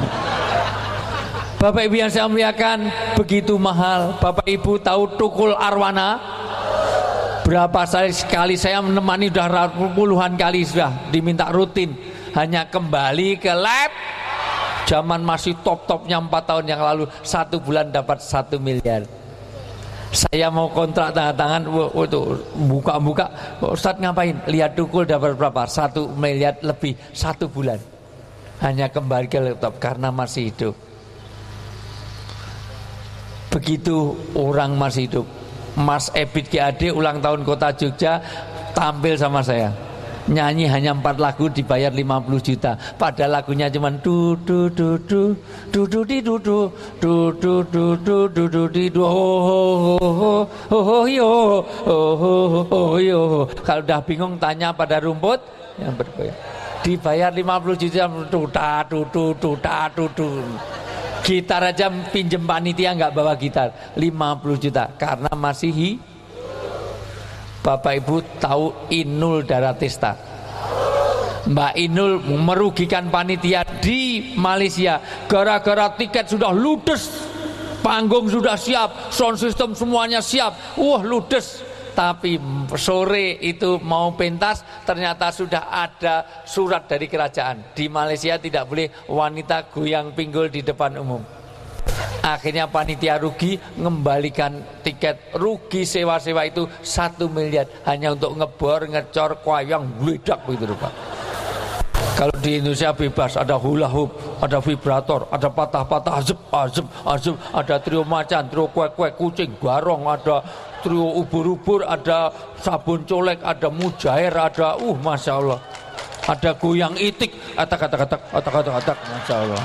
Bapak Ibu yang saya muliakan, begitu mahal. Bapak Ibu tahu Tukul Arwana? Berapa kali saya menemani, sudah puluhan kali sudah diminta rutin. Hanya kembali ke lab. Zaman masih top-topnya 4 tahun yang lalu, 1 bulan dapat 1 miliar. Saya mau kontrak tanda tangan, buka-buka, Ustadz ngapain? Lihat Tukul dapat berapa? 1 miliar lebih 1 bulan. Hanya kembali ke laptop karena masih hidup. Begitu orang masih hidup. Mas Ebit GAD ulang tahun Kota Jogja tampil sama saya. Nyanyi hanya 4 lagu dibayar 50 juta. Padahal lagunya cuma du du du du du du di du du du du du du du du di du yo yo. Kalau udah bingung tanya pada rumput yang bergoyang. Dibayar 50 juta tuta tutu tuta tutu. Gitar aja pinjem panitia nggak bawa gitar, 50 juta karena masih Bapak Ibu tahu Inul Daratista? Mbak Inul merugikan panitia di Malaysia gara-gara tiket sudah ludes, panggung sudah siap, sound system semuanya siap, ludes. Tapi sore itu mau pentas, ternyata sudah ada surat dari kerajaan. Di Malaysia tidak boleh wanita goyang pinggul di depan umum. Akhirnya panitia rugi, mengembalikan tiket. Rugi sewa-sewa itu 1 miliar hanya untuk ngebor, ngecor, koyang, bledak begitu Pak. Kalau di Indonesia bebas, ada hula hoop, ada vibrator, ada patah-patah, azep, ada trio macan, trio kuek-kuek, kucing, garong, ada trio ubur-ubur, ada sabun colek, ada mujair, ada Masya Allah. Ada goyang itik, atak, Masya Allah.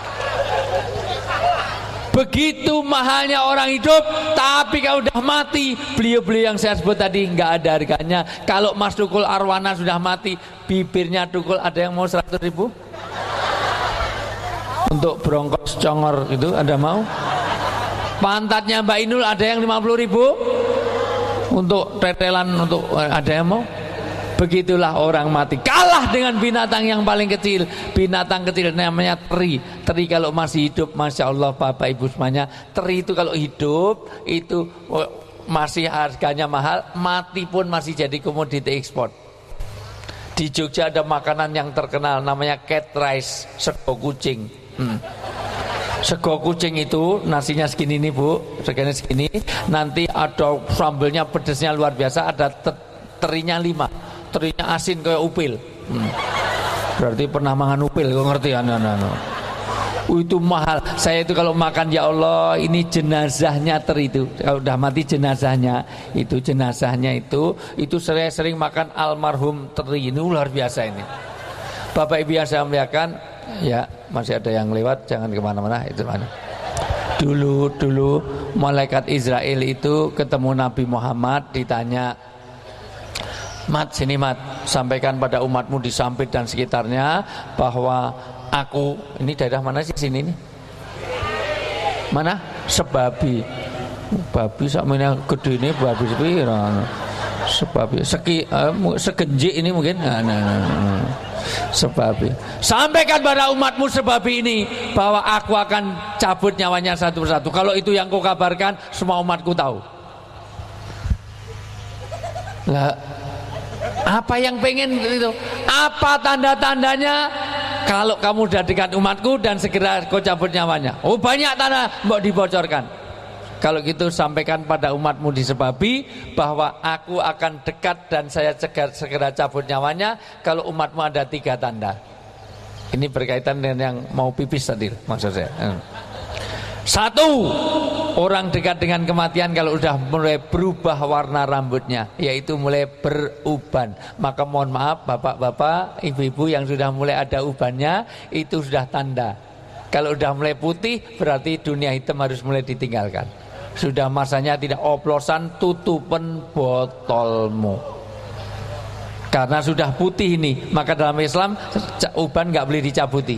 Begitu mahalnya orang hidup, tapi kalau udah mati, beliau-beliau yang saya sebut tadi nggak ada harganya. Kalau Mas Tukul Arwana sudah mati, bibirnya Tukul ada yang mau 100.000? Untuk brongkos congor itu Anda mau? Pantatnya Mbak Inul ada yang 50.000 untuk tetelan, untuk ada yang mau? Begitulah orang mati, kalah dengan binatang yang paling kecil. Binatang kecil namanya teri. Teri kalau masih hidup, Masya Allah Bapak Ibu semuanya, teri itu kalau hidup itu masih harganya mahal, mati pun masih jadi komoditi ekspor. Di Jogja ada makanan yang terkenal namanya cat rice, sego kucing. Sego kucing itu nasinya segini nih Bu, segini, nanti ada sambelnya pedesnya luar biasa, ada terinya 5. Terinya asin kayak upil. Berarti pernah makan upil, kau ngerti anak-anak? Itu mahal. Saya itu kalau makan, ya Allah, ini jenazahnya teri itu. Kalau udah mati jenazahnya itu saya sering makan almarhum teri. Ini luar biasa ini. Bapak Ibu yang saya muliakan, ya masih ada yang lewat, jangan kemana-mana. Itu mana? Dulu malaikat Israel itu ketemu Nabi Muhammad, ditanya, Mat, sini Mat, sampaikan pada umatmu di Sampit dan sekitarnya bahwa aku, ini daerah mana sih sini nih? Mana? Sebabi. Babi sakmene gede ini babi sebabi. Segenjik ini mungkin. Sebabi. Sampaikan pada umatmu sebabi ini bahwa aku akan cabut nyawanya satu persatu. Kalau itu yang kau kabarkan, semua umatku tahu. Lah, apa yang pengen itu? Apa tanda-tandanya kalau kamu udah dekat umatku dan segera kau cabut nyawanya? Oh, banyak tanda, mau dibocorkan. Kalau gitu sampaikan pada umatmu di Sebabi bahwa aku akan dekat dan saya segera cabut nyawanya kalau umatmu ada 3 tanda. Ini berkaitan dengan yang mau pipis tadi maksud saya. 1, orang dekat dengan kematian kalau sudah mulai berubah warna rambutnya, yaitu mulai beruban. Maka mohon maaf bapak-bapak, ibu-ibu yang sudah mulai ada ubannya, itu sudah tanda. Kalau sudah mulai putih berarti dunia hitam harus mulai ditinggalkan. Sudah masanya tidak oplosan, tutupan botolmu. Karena sudah putih ini, maka dalam Islam uban nggak boleh dicabuti.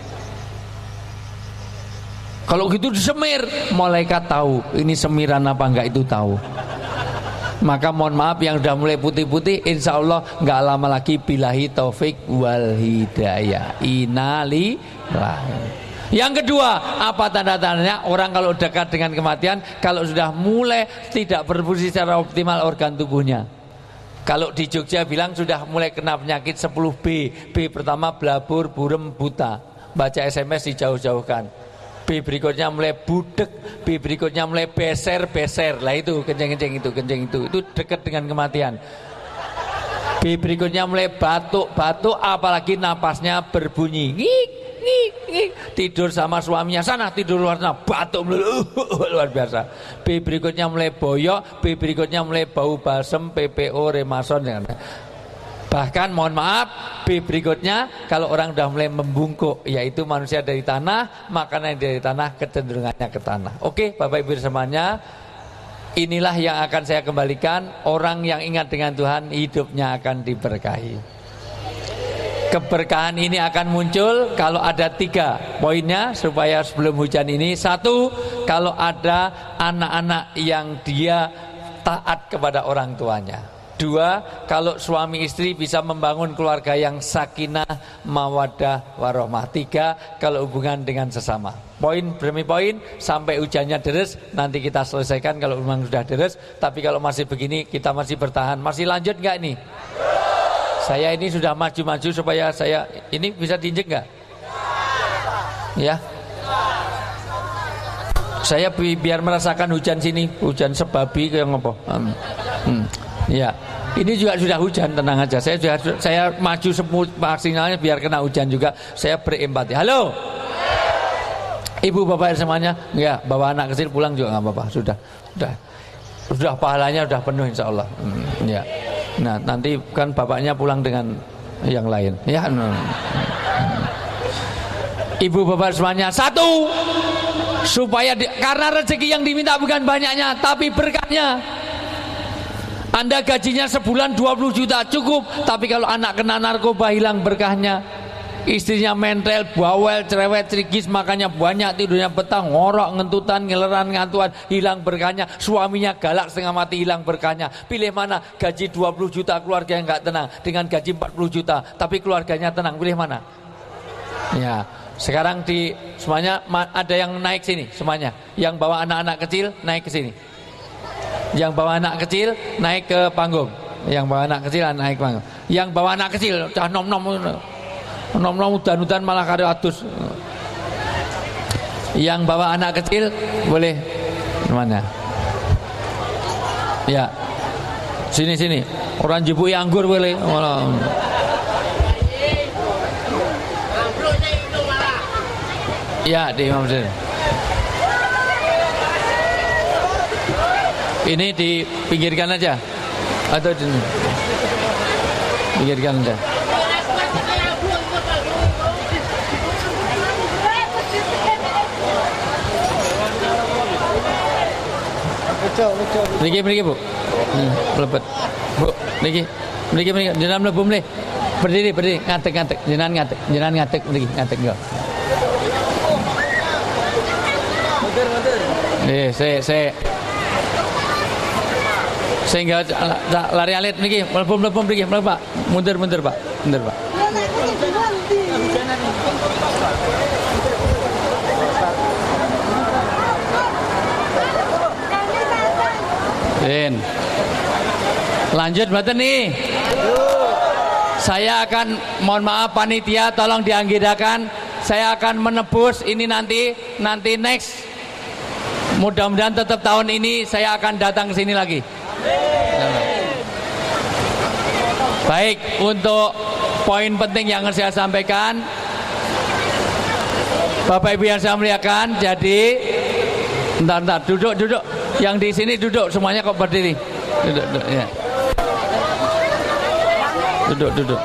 Kalau gitu disemir, malaikat tahu ini semiran apa enggak, itu tahu. Maka mohon maaf yang sudah mulai putih-putih, insya Allah enggak lama lagi billahi taufik wal hidayah. Innalillah. Yang kedua, apa tanda-tandanya orang kalau dekat dengan kematian, kalau sudah mulai tidak berfungsi secara optimal organ tubuhnya. Kalau di Jogja bilang sudah mulai kena penyakit 10B. B pertama belabur, burem, buta. Baca SMS dijauh-jauhkan. B berikutnya mulai budek, B berikutnya mulai beser. Lah itu kencing itu dekat dengan kematian. B berikutnya mulai batuk, apalagi napasnya berbunyi. Ngik. Tidur sama suaminya sana, tidur luar sana, batuk luar biasa. B berikutnya mulai boyok, B berikutnya mulai bau balsem, PPO, remason. Bahkan mohon maaf, B berikutnya kalau orang sudah mulai membungkuk, yaitu manusia dari tanah, makanan dari tanah, kecenderungannya ke tanah. Oke Bapak Ibu semuanya, inilah yang akan saya kembalikan. Orang yang ingat dengan Tuhan, hidupnya akan diberkahi. Keberkahan ini akan muncul kalau ada 3 poinnya supaya sebelum hujan ini. 1, kalau ada anak-anak yang dia taat kepada orang tuanya. 2, kalau suami istri bisa membangun keluarga yang sakinah, mawaddah, warahmah. 3, kalau hubungan dengan sesama. Poin demi poin sampai hujannya deres, nanti kita selesaikan kalau memang sudah deres. Tapi kalau masih begini kita masih bertahan, masih lanjut nggak nih? Saya ini sudah maju-maju supaya saya ini bisa diinjek nggak? Ya. Saya biar merasakan hujan sini, hujan Sebabi kayak ngopo. Ya. Ini juga sudah hujan, tenang aja. Saya maju maksimalnya biar kena hujan juga. Saya berempati. Halo. Ibu bapak semuanya, ya, bawa anak kecil pulang juga nggak apa-apa. Sudah pahalanya sudah penuh insya Allah. Ya. Nah nanti kan bapaknya pulang dengan yang lain. Ya. Ibu bapak semuanya, 1, supaya karena rezeki yang diminta bukan banyaknya tapi berkahnya. Anda gajinya sebulan 20 juta cukup, tapi kalau anak kena narkoba hilang berkahnya. istrinya mentel, bawel, cerewet, cerigis, makannya banyak, tidurnya petang, ngorok, ngentutan, ngeleran, ngantuan, hilang berkahnya. Suaminya galak setengah mati, hilang berkahnya. Pilih mana? Gaji 20 juta, keluarga yang nggak tenang, dengan gaji 40 juta tapi keluarganya tenang. Pilih mana? Ya, sekarang di semuanya ada yang naik sini semuanya. Yang bawa anak-anak kecil naik ke sini. Yang bawa anak kecil naik ke panggung. Yang bawa anak kecil naik ke panggung. Yang bawa anak kecil cah nom-nom udan-udan malah karo adus. Yang bawa anak kecil boleh mana? Ya. Sini. Orang jebui anggur boleh. Ya, di Imam Masjid. Ini dipinggirkan aja atau pinggirkan aja. Niki Bu. Melebet. Bu, niki. Jenengan mlebu mleh. Berdiri, ngadeg. Jenengan ngadeg mriki, ngadeg yo. Mundur. Sehingga lari alit niki, mlebu mriki, Pak. Mundur, Pak. Lanjut mboten nih. Saya akan, mohon maaf panitia tolong dianggedakan. Saya akan menebus ini nanti next. Mudah-mudahan tetap tahun ini saya akan datang ke sini lagi. Baik, untuk poin penting yang saya sampaikan, Bapak Ibu yang saya muliakan, jadi bentar, duduk. Yang di sini duduk, semuanya kok berdiri. Duduk, ya. Duduk.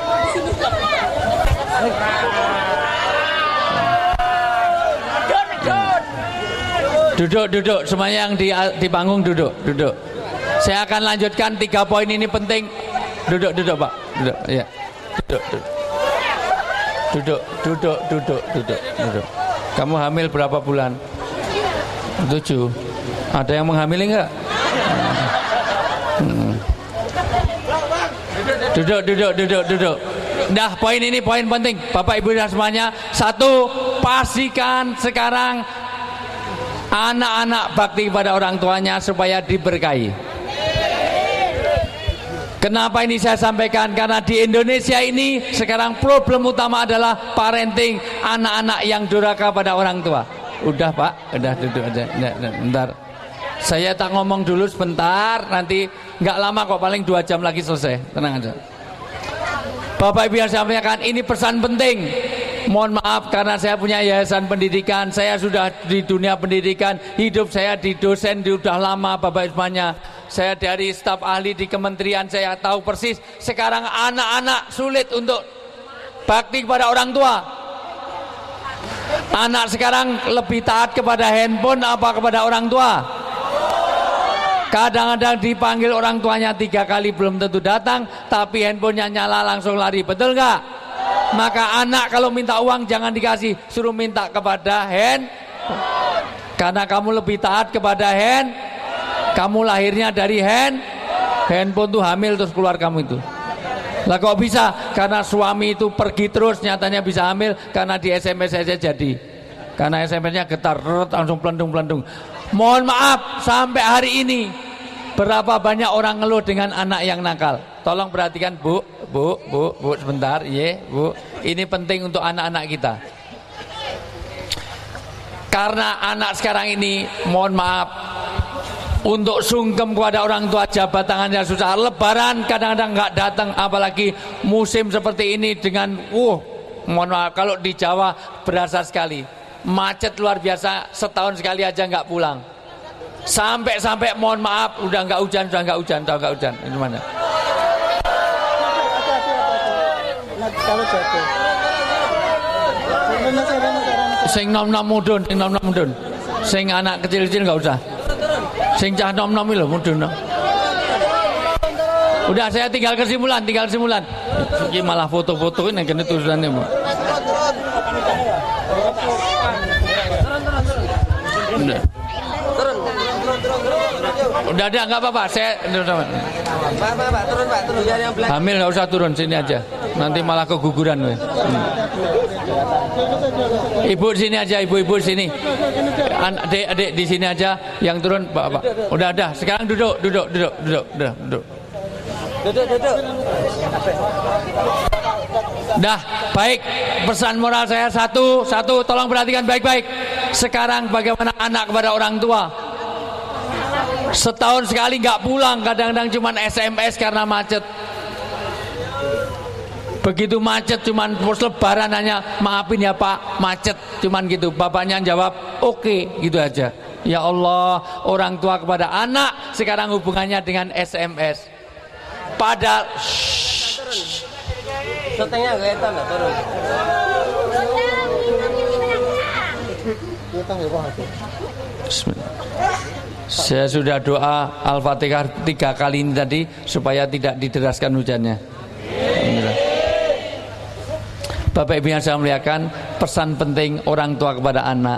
Duduk, semuanya yang di panggung duduk. Saya akan lanjutkan 3 poin ini penting. Duduk, Pak. Duduk, ya. Duduk. Kamu hamil berapa bulan? 7. Ada yang menghamili enggak? Duduk. Nah, poin ini poin penting, Bapak Ibu dan semuanya. 1, pastikan sekarang anak-anak bakti kepada orang tuanya supaya diberkahi. Kenapa ini saya sampaikan? Karena di Indonesia ini sekarang problem utama adalah parenting, anak-anak yang durhaka pada orang tua. Udah Pak, udah duduk aja. Bentar. Saya tak ngomong dulu sebentar, nanti nggak lama kok, paling 2 jam lagi selesai. Tenang aja. Bapak Ibu yang saya muliakan, ini pesan penting. Mohon maaf karena saya punya yayasan pendidikan, saya sudah di dunia pendidikan, hidup saya di dosen sudah lama Bapak Ibu semuanya. Saya dari staf ahli di kementerian, saya tahu persis sekarang anak-anak sulit untuk bakti kepada orang tua. Anak sekarang lebih taat kepada handphone apa kepada orang tua? Kadang-kadang dipanggil orang tuanya 3 kali belum tentu datang, tapi handphonenya nyala langsung lari, betul nggak? Maka anak kalau minta uang jangan dikasih, suruh minta kepada karena kamu lebih taat kepada kamu lahirnya dari handphone tuh hamil terus keluar kamu itu. Lah kok bisa? Karena suami itu pergi terus, nyatanya bisa hamil karena di SMS saja jadi. Karena SMS-nya getar, langsung pelendung. Mohon maaf, sampai hari ini berapa banyak orang ngeluh dengan anak yang nakal. Tolong perhatikan Bu, sebentar, Bu. Ini penting untuk anak-anak kita. Karena anak sekarang ini, mohon maaf, untuk sungkem kepada orang tua jabat tangannya susah. Lebaran kadang-kadang nggak datang, apalagi musim seperti ini dengan, mohon maaf, kalau di Jawa berasa sekali. Macet luar biasa, setahun sekali aja nggak pulang. Sampai mohon maaf, udah nggak hujan. Ini mana? Sing nom-nom mudun. Sing anak kecil-kecil nggak usah. Sing cah nom-nom lho mudun. Udah saya tinggal kesimpulan. Iki malah foto-foto ini kene tulisannya. Udah ada, nggak apa-apa. Saya turun. Hamil nggak usah turun, sini aja. Nanti malah keguguran. Ibu sini aja, ibu-ibu sini. Adik-adik di sini aja. Yang turun, Pak. Udah ada. Sekarang duduk. Dah, baik. Pesan moral saya satu, tolong perhatikan baik-baik. Sekarang bagaimana anak kepada orang tua? Setahun sekali nggak pulang, kadang-kadang cuman SMS karena macet. Begitu macet cuman pos lebaran hanya maafin ya Pak, macet cuman gitu. Bapaknya jawab oke, gitu aja. Ya Allah, orang tua kepada anak sekarang hubungannya dengan SMS. Padahal setengah kelihatan enggak turun. Bismillah. Saya sudah doa Al-Fatihah 3 kali ini tadi supaya tidak dideraskan hujannya. Bapak Ibu yang saya muliakan, pesan penting orang tua kepada anak.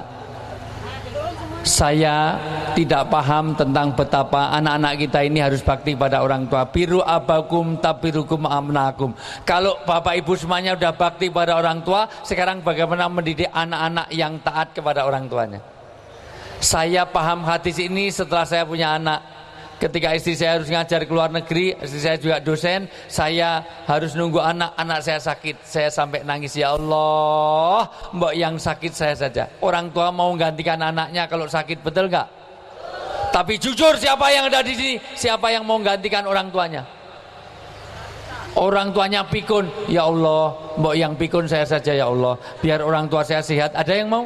Saya tidak paham tentang betapa anak-anak kita ini harus bakti pada orang tua. Biru abakum tabirukum amnakum. Kalau Bapak Ibu semuanya sudah bakti pada orang tua, sekarang bagaimana mendidik anak-anak yang taat kepada orang tuanya? Saya paham hadis ini setelah saya punya anak. Ketika istri saya harus ngajar ke luar negeri, istri saya juga dosen, saya harus nunggu anak saya sakit. Saya sampai nangis, ya Allah, mbok yang sakit saya saja. Orang tua mau gantikan anaknya kalau sakit, betul nggak? Tapi jujur, siapa yang ada di sini? Siapa yang mau gantikan orang tuanya? Orang tuanya pikun, ya Allah, mbok yang pikun saya saja ya Allah. Biar orang tua saya sehat. Ada yang mau?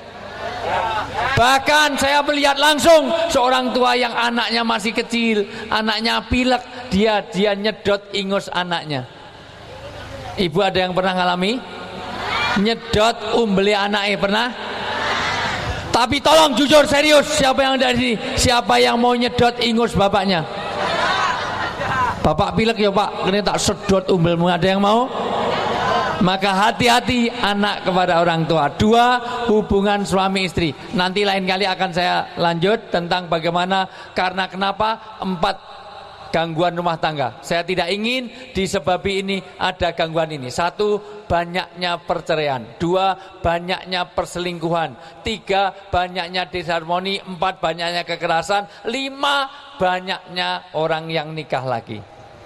Bahkan saya melihat langsung seorang tua yang anaknya masih kecil, anaknya pilek, dia nyedot ingus anaknya. Ibu ada yang pernah ngalami? Nyedot umbeli anaknya, pernah? Tapi tolong jujur serius, siapa yang ada di sini? Siapa yang mau nyedot ingus bapaknya? Bapak pilek ya Pak, ini tak sedot umbelmu, ada yang mau? Maka hati-hati anak kepada orang tua. 2, hubungan suami istri. Nanti lain kali akan saya lanjut tentang bagaimana, karena kenapa 4 gangguan rumah tangga. Saya tidak ingin disebabi ini ada gangguan ini. 1, banyaknya perceraian. 2, banyaknya perselingkuhan. 3, banyaknya disharmoni. 4, banyaknya kekerasan. 5, banyaknya orang yang nikah lagi.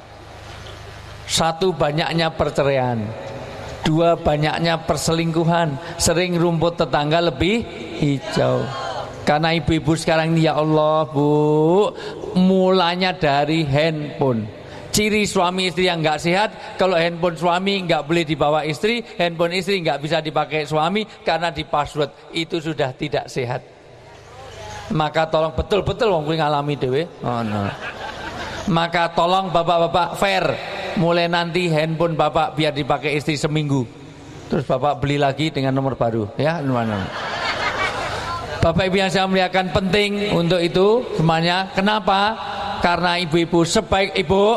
1, banyaknya perceraian. 2, banyaknya perselingkuhan. Sering rumput tetangga lebih hijau. Karena ibu-ibu sekarang ini, ya Allah Bu, mulanya dari handphone. Ciri suami istri yang nggak sehat, kalau handphone suami nggak boleh dibawa istri, handphone istri nggak bisa dipakai suami karena di password. Itu sudah tidak sehat. Maka tolong betul-betul wong kuwi ngalami dhewe. Oh, no. Maka tolong bapak-bapak fair. Mulai nanti handphone bapak biar dipakai istri seminggu, terus bapak beli lagi dengan nomor baru, ya. Bapak ibu yang saya muliakan, penting untuk itu semuanya. Kenapa? Karena ibu-ibu sebaik ibu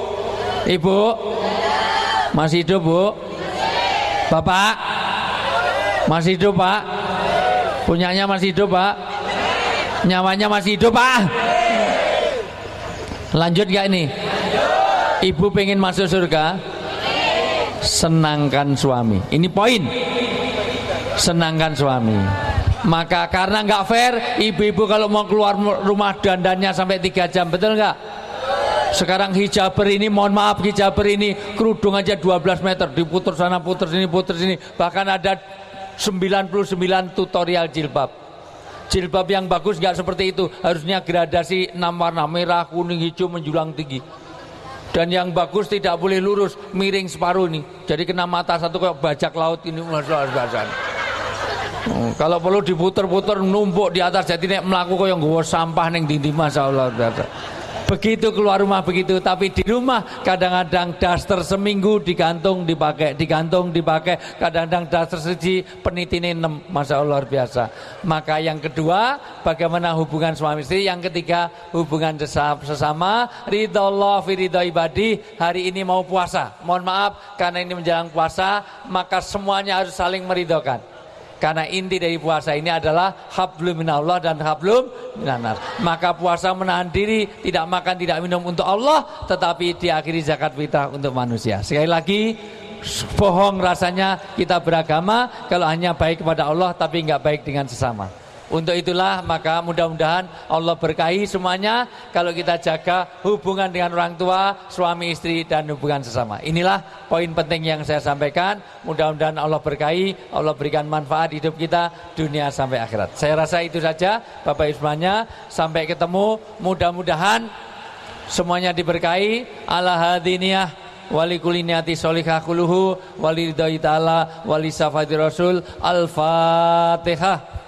masih hidup Bu? Bapak masih hidup Pak? Punyanya masih hidup Pak? Nyawanya masih hidup Pak? Lanjut gak ini? Ibu pengen masuk surga? Senangkan suami. Ini poin. Senangkan suami. Maka karena nggak fair, ibu-ibu kalau mau keluar rumah dandannya sampai 3 jam, betul nggak? Sekarang hijaber ini, mohon maaf, hijaber ini kerudung aja 12 meter, diputer sana, puter sini. Bahkan ada 99 tutorial jilbab. Jilbab yang bagus nggak seperti itu. Harusnya gradasi 6 warna, merah, kuning, hijau, menjulang tinggi. Dan yang bagus tidak boleh lurus, miring separuh nih. Jadi kena mata satu kayak bajak laut ini, masalah. Kalau perlu diputer-puter numpuk di atas, jadi nek mlaku koyo nggawa sampah ning dindi, masyaallah. Begitu keluar rumah begitu, tapi di rumah kadang-kadang daster seminggu digantung dipakai, kadang-kadang daster siji penitine 6, masya Allah luar biasa. Maka yang kedua, bagaimana hubungan suami istri. Yang ketiga, hubungan sesama. Ridha Allah fi ridha ibadi. Hari ini mau puasa, mohon maaf karena ini menjelang puasa, maka semuanya harus saling meridhokan. Karena inti dari puasa ini adalah hablum minallah dan hablum minanas. Maka puasa menahan diri, tidak makan, tidak minum untuk Allah, tetapi diakhiri zakat fitrah untuk manusia. Sekali lagi, bohong rasanya kita beragama kalau hanya baik kepada Allah tapi enggak baik dengan sesama. Untuk itulah maka mudah-mudahan Allah berkahi semuanya kalau kita jaga hubungan dengan orang tua, suami istri dan hubungan sesama. Inilah poin penting yang saya sampaikan. Mudah-mudahan Allah berkahi, Allah berikan manfaat hidup kita dunia sampai akhirat. Saya rasa itu saja Bapak Ibu semuanya. Sampai ketemu, mudah-mudahan semuanya diberkahi. Ala hadiniyah wali kuliniyati sholihah kuluhu wali ridhoi ta'ala wali safati rasul. Al-Fatihah.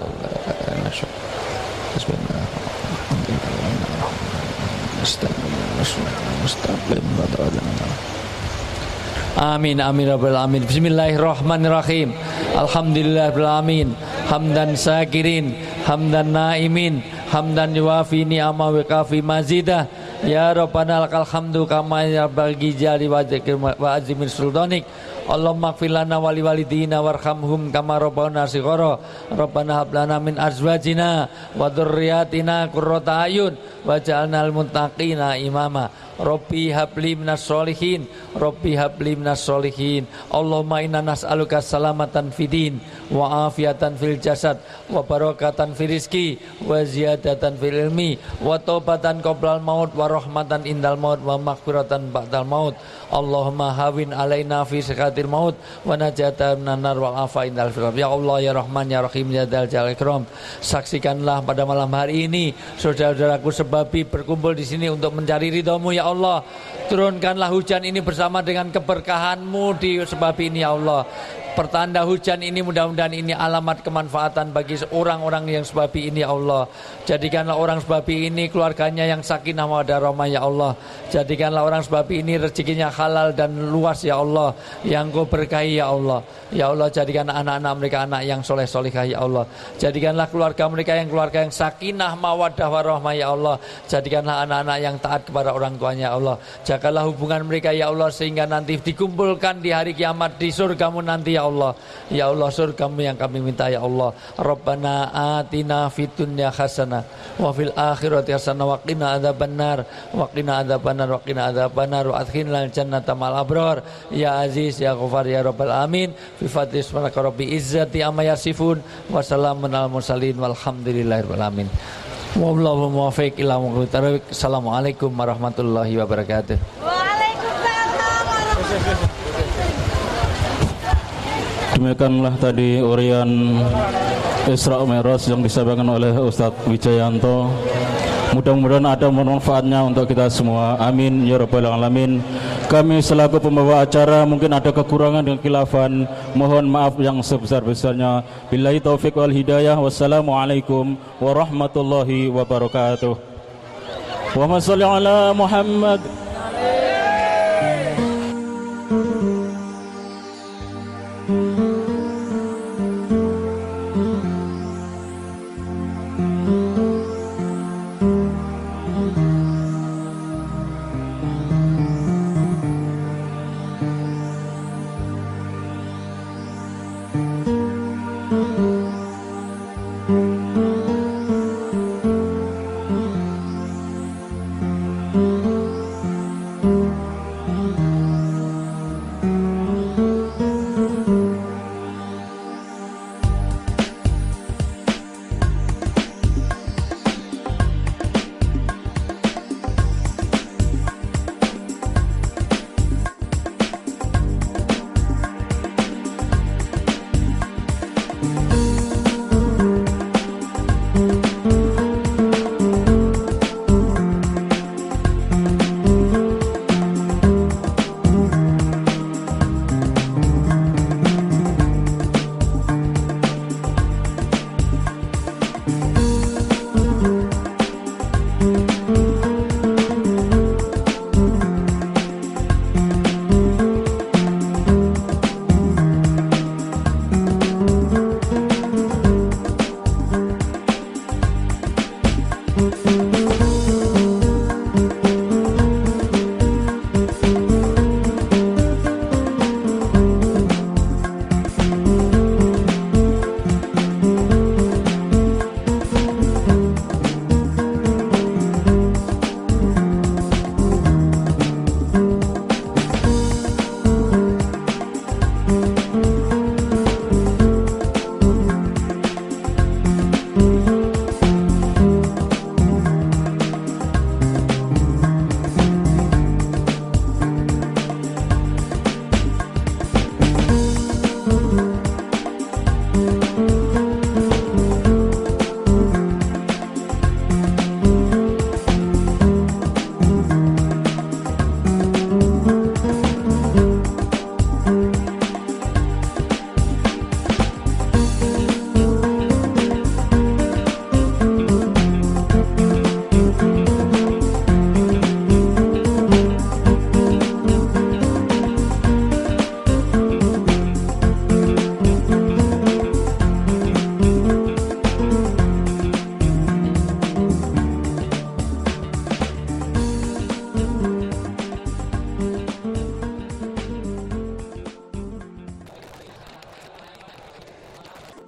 Amin amin rabbil alamin. Bismillahirrahmanirrahim. Alhamdulillahirabbil alamin. Hamdan syakirin, hamdan naimin, hamdan yuwafi ni'ama wa kafi mazidah. Ya Rabbana lakal hamdu kama bagi jali wa azimir sultanik. Allahumma ighfir lana wa liwalidina warhamhum kama rabbana shighara. Rabbana hab lana min azwajina wa dzurriyyatina qurrata ayun waj'alnal muttaqina imama. Rabbi habli minas sholihin, Rabbi habli minas sholihin. Allahumma inna nas'aluka salamatan fidin wa afiatan fil jasad wa barakatan fil rizki wa ziyadatan fil ilmi wa taubatan qoblal maut wa rahmatan indal maut wa maghfiratan ba'dal maut. Allahumma hawin alaina fi sakatil maut wa najatan minan nar wal afa indal firqam. Ya Allah ya Rahman ya Rahim ya Dzal Jalali Ikram. Saksikanlah pada malam hari ini saudara-saudaraku sebabi berkumpul di sini untuk mencari ridha-Mu ya Allah. Turunkanlah hujan ini bersama dengan keberkahan-Mu di sebab ini ya Allah. Pertanda hujan ini mudah-mudahan ini alamat kemanfaatan bagi orang-orang yang sebabi ini ya Allah. Jadikanlah orang sebabi ini keluarganya yang sakinah mawaddah rahmah ya Allah. Jadikanlah orang sebabi ini rezekinya halal dan luas ya Allah, yang Kau berkahi ya Allah. Ya Allah, jadikan anak-anak mereka anak yang soleh solihah ya Allah. Jadikanlah keluarga mereka yang sakinah mawaddah warahmah ya Allah. Jadikanlah anak-anak yang taat kepada orang tuanya ya Allah. Jagalah hubungan mereka ya Allah sehingga nanti dikumpulkan di hari kiamat di surga-Mu nanti ya Allah. Ya Allah, surga-Mu yang kami minta ya Allah. Rabbana atina fid dunya hasanah wa fil akhirati hasanah wa qina adzabannar wa qina adzabannar wa qina adzabannar wa adkhilnal jannata ma'al abrar. Ya Aziz ya Ghafar ya Rabbal alamin. Bi fadli ismika rabbi izzati amma yasifun wa salamun alal mursalin walhamdulillahirabbil alamin. Wallahu muwaffiq ila aqwamit. Assalamualaikum warahmatullahi wabarakatuh. Demikianlah tadi urian Isra Mi'raj yang disampaikan oleh Ustadz Wijayanto. Mudah-mudahan ada manfaatnya untuk kita semua. Amin ya rabbal alamin. Kami selaku pembawa acara mungkin ada kekurangan dan khilafan, mohon maaf yang sebesar-besarnya. Billahi taufik wal hidayah. Wassalamualaikum warahmatullahi wabarakatuh. Wa shalli ala Muhammad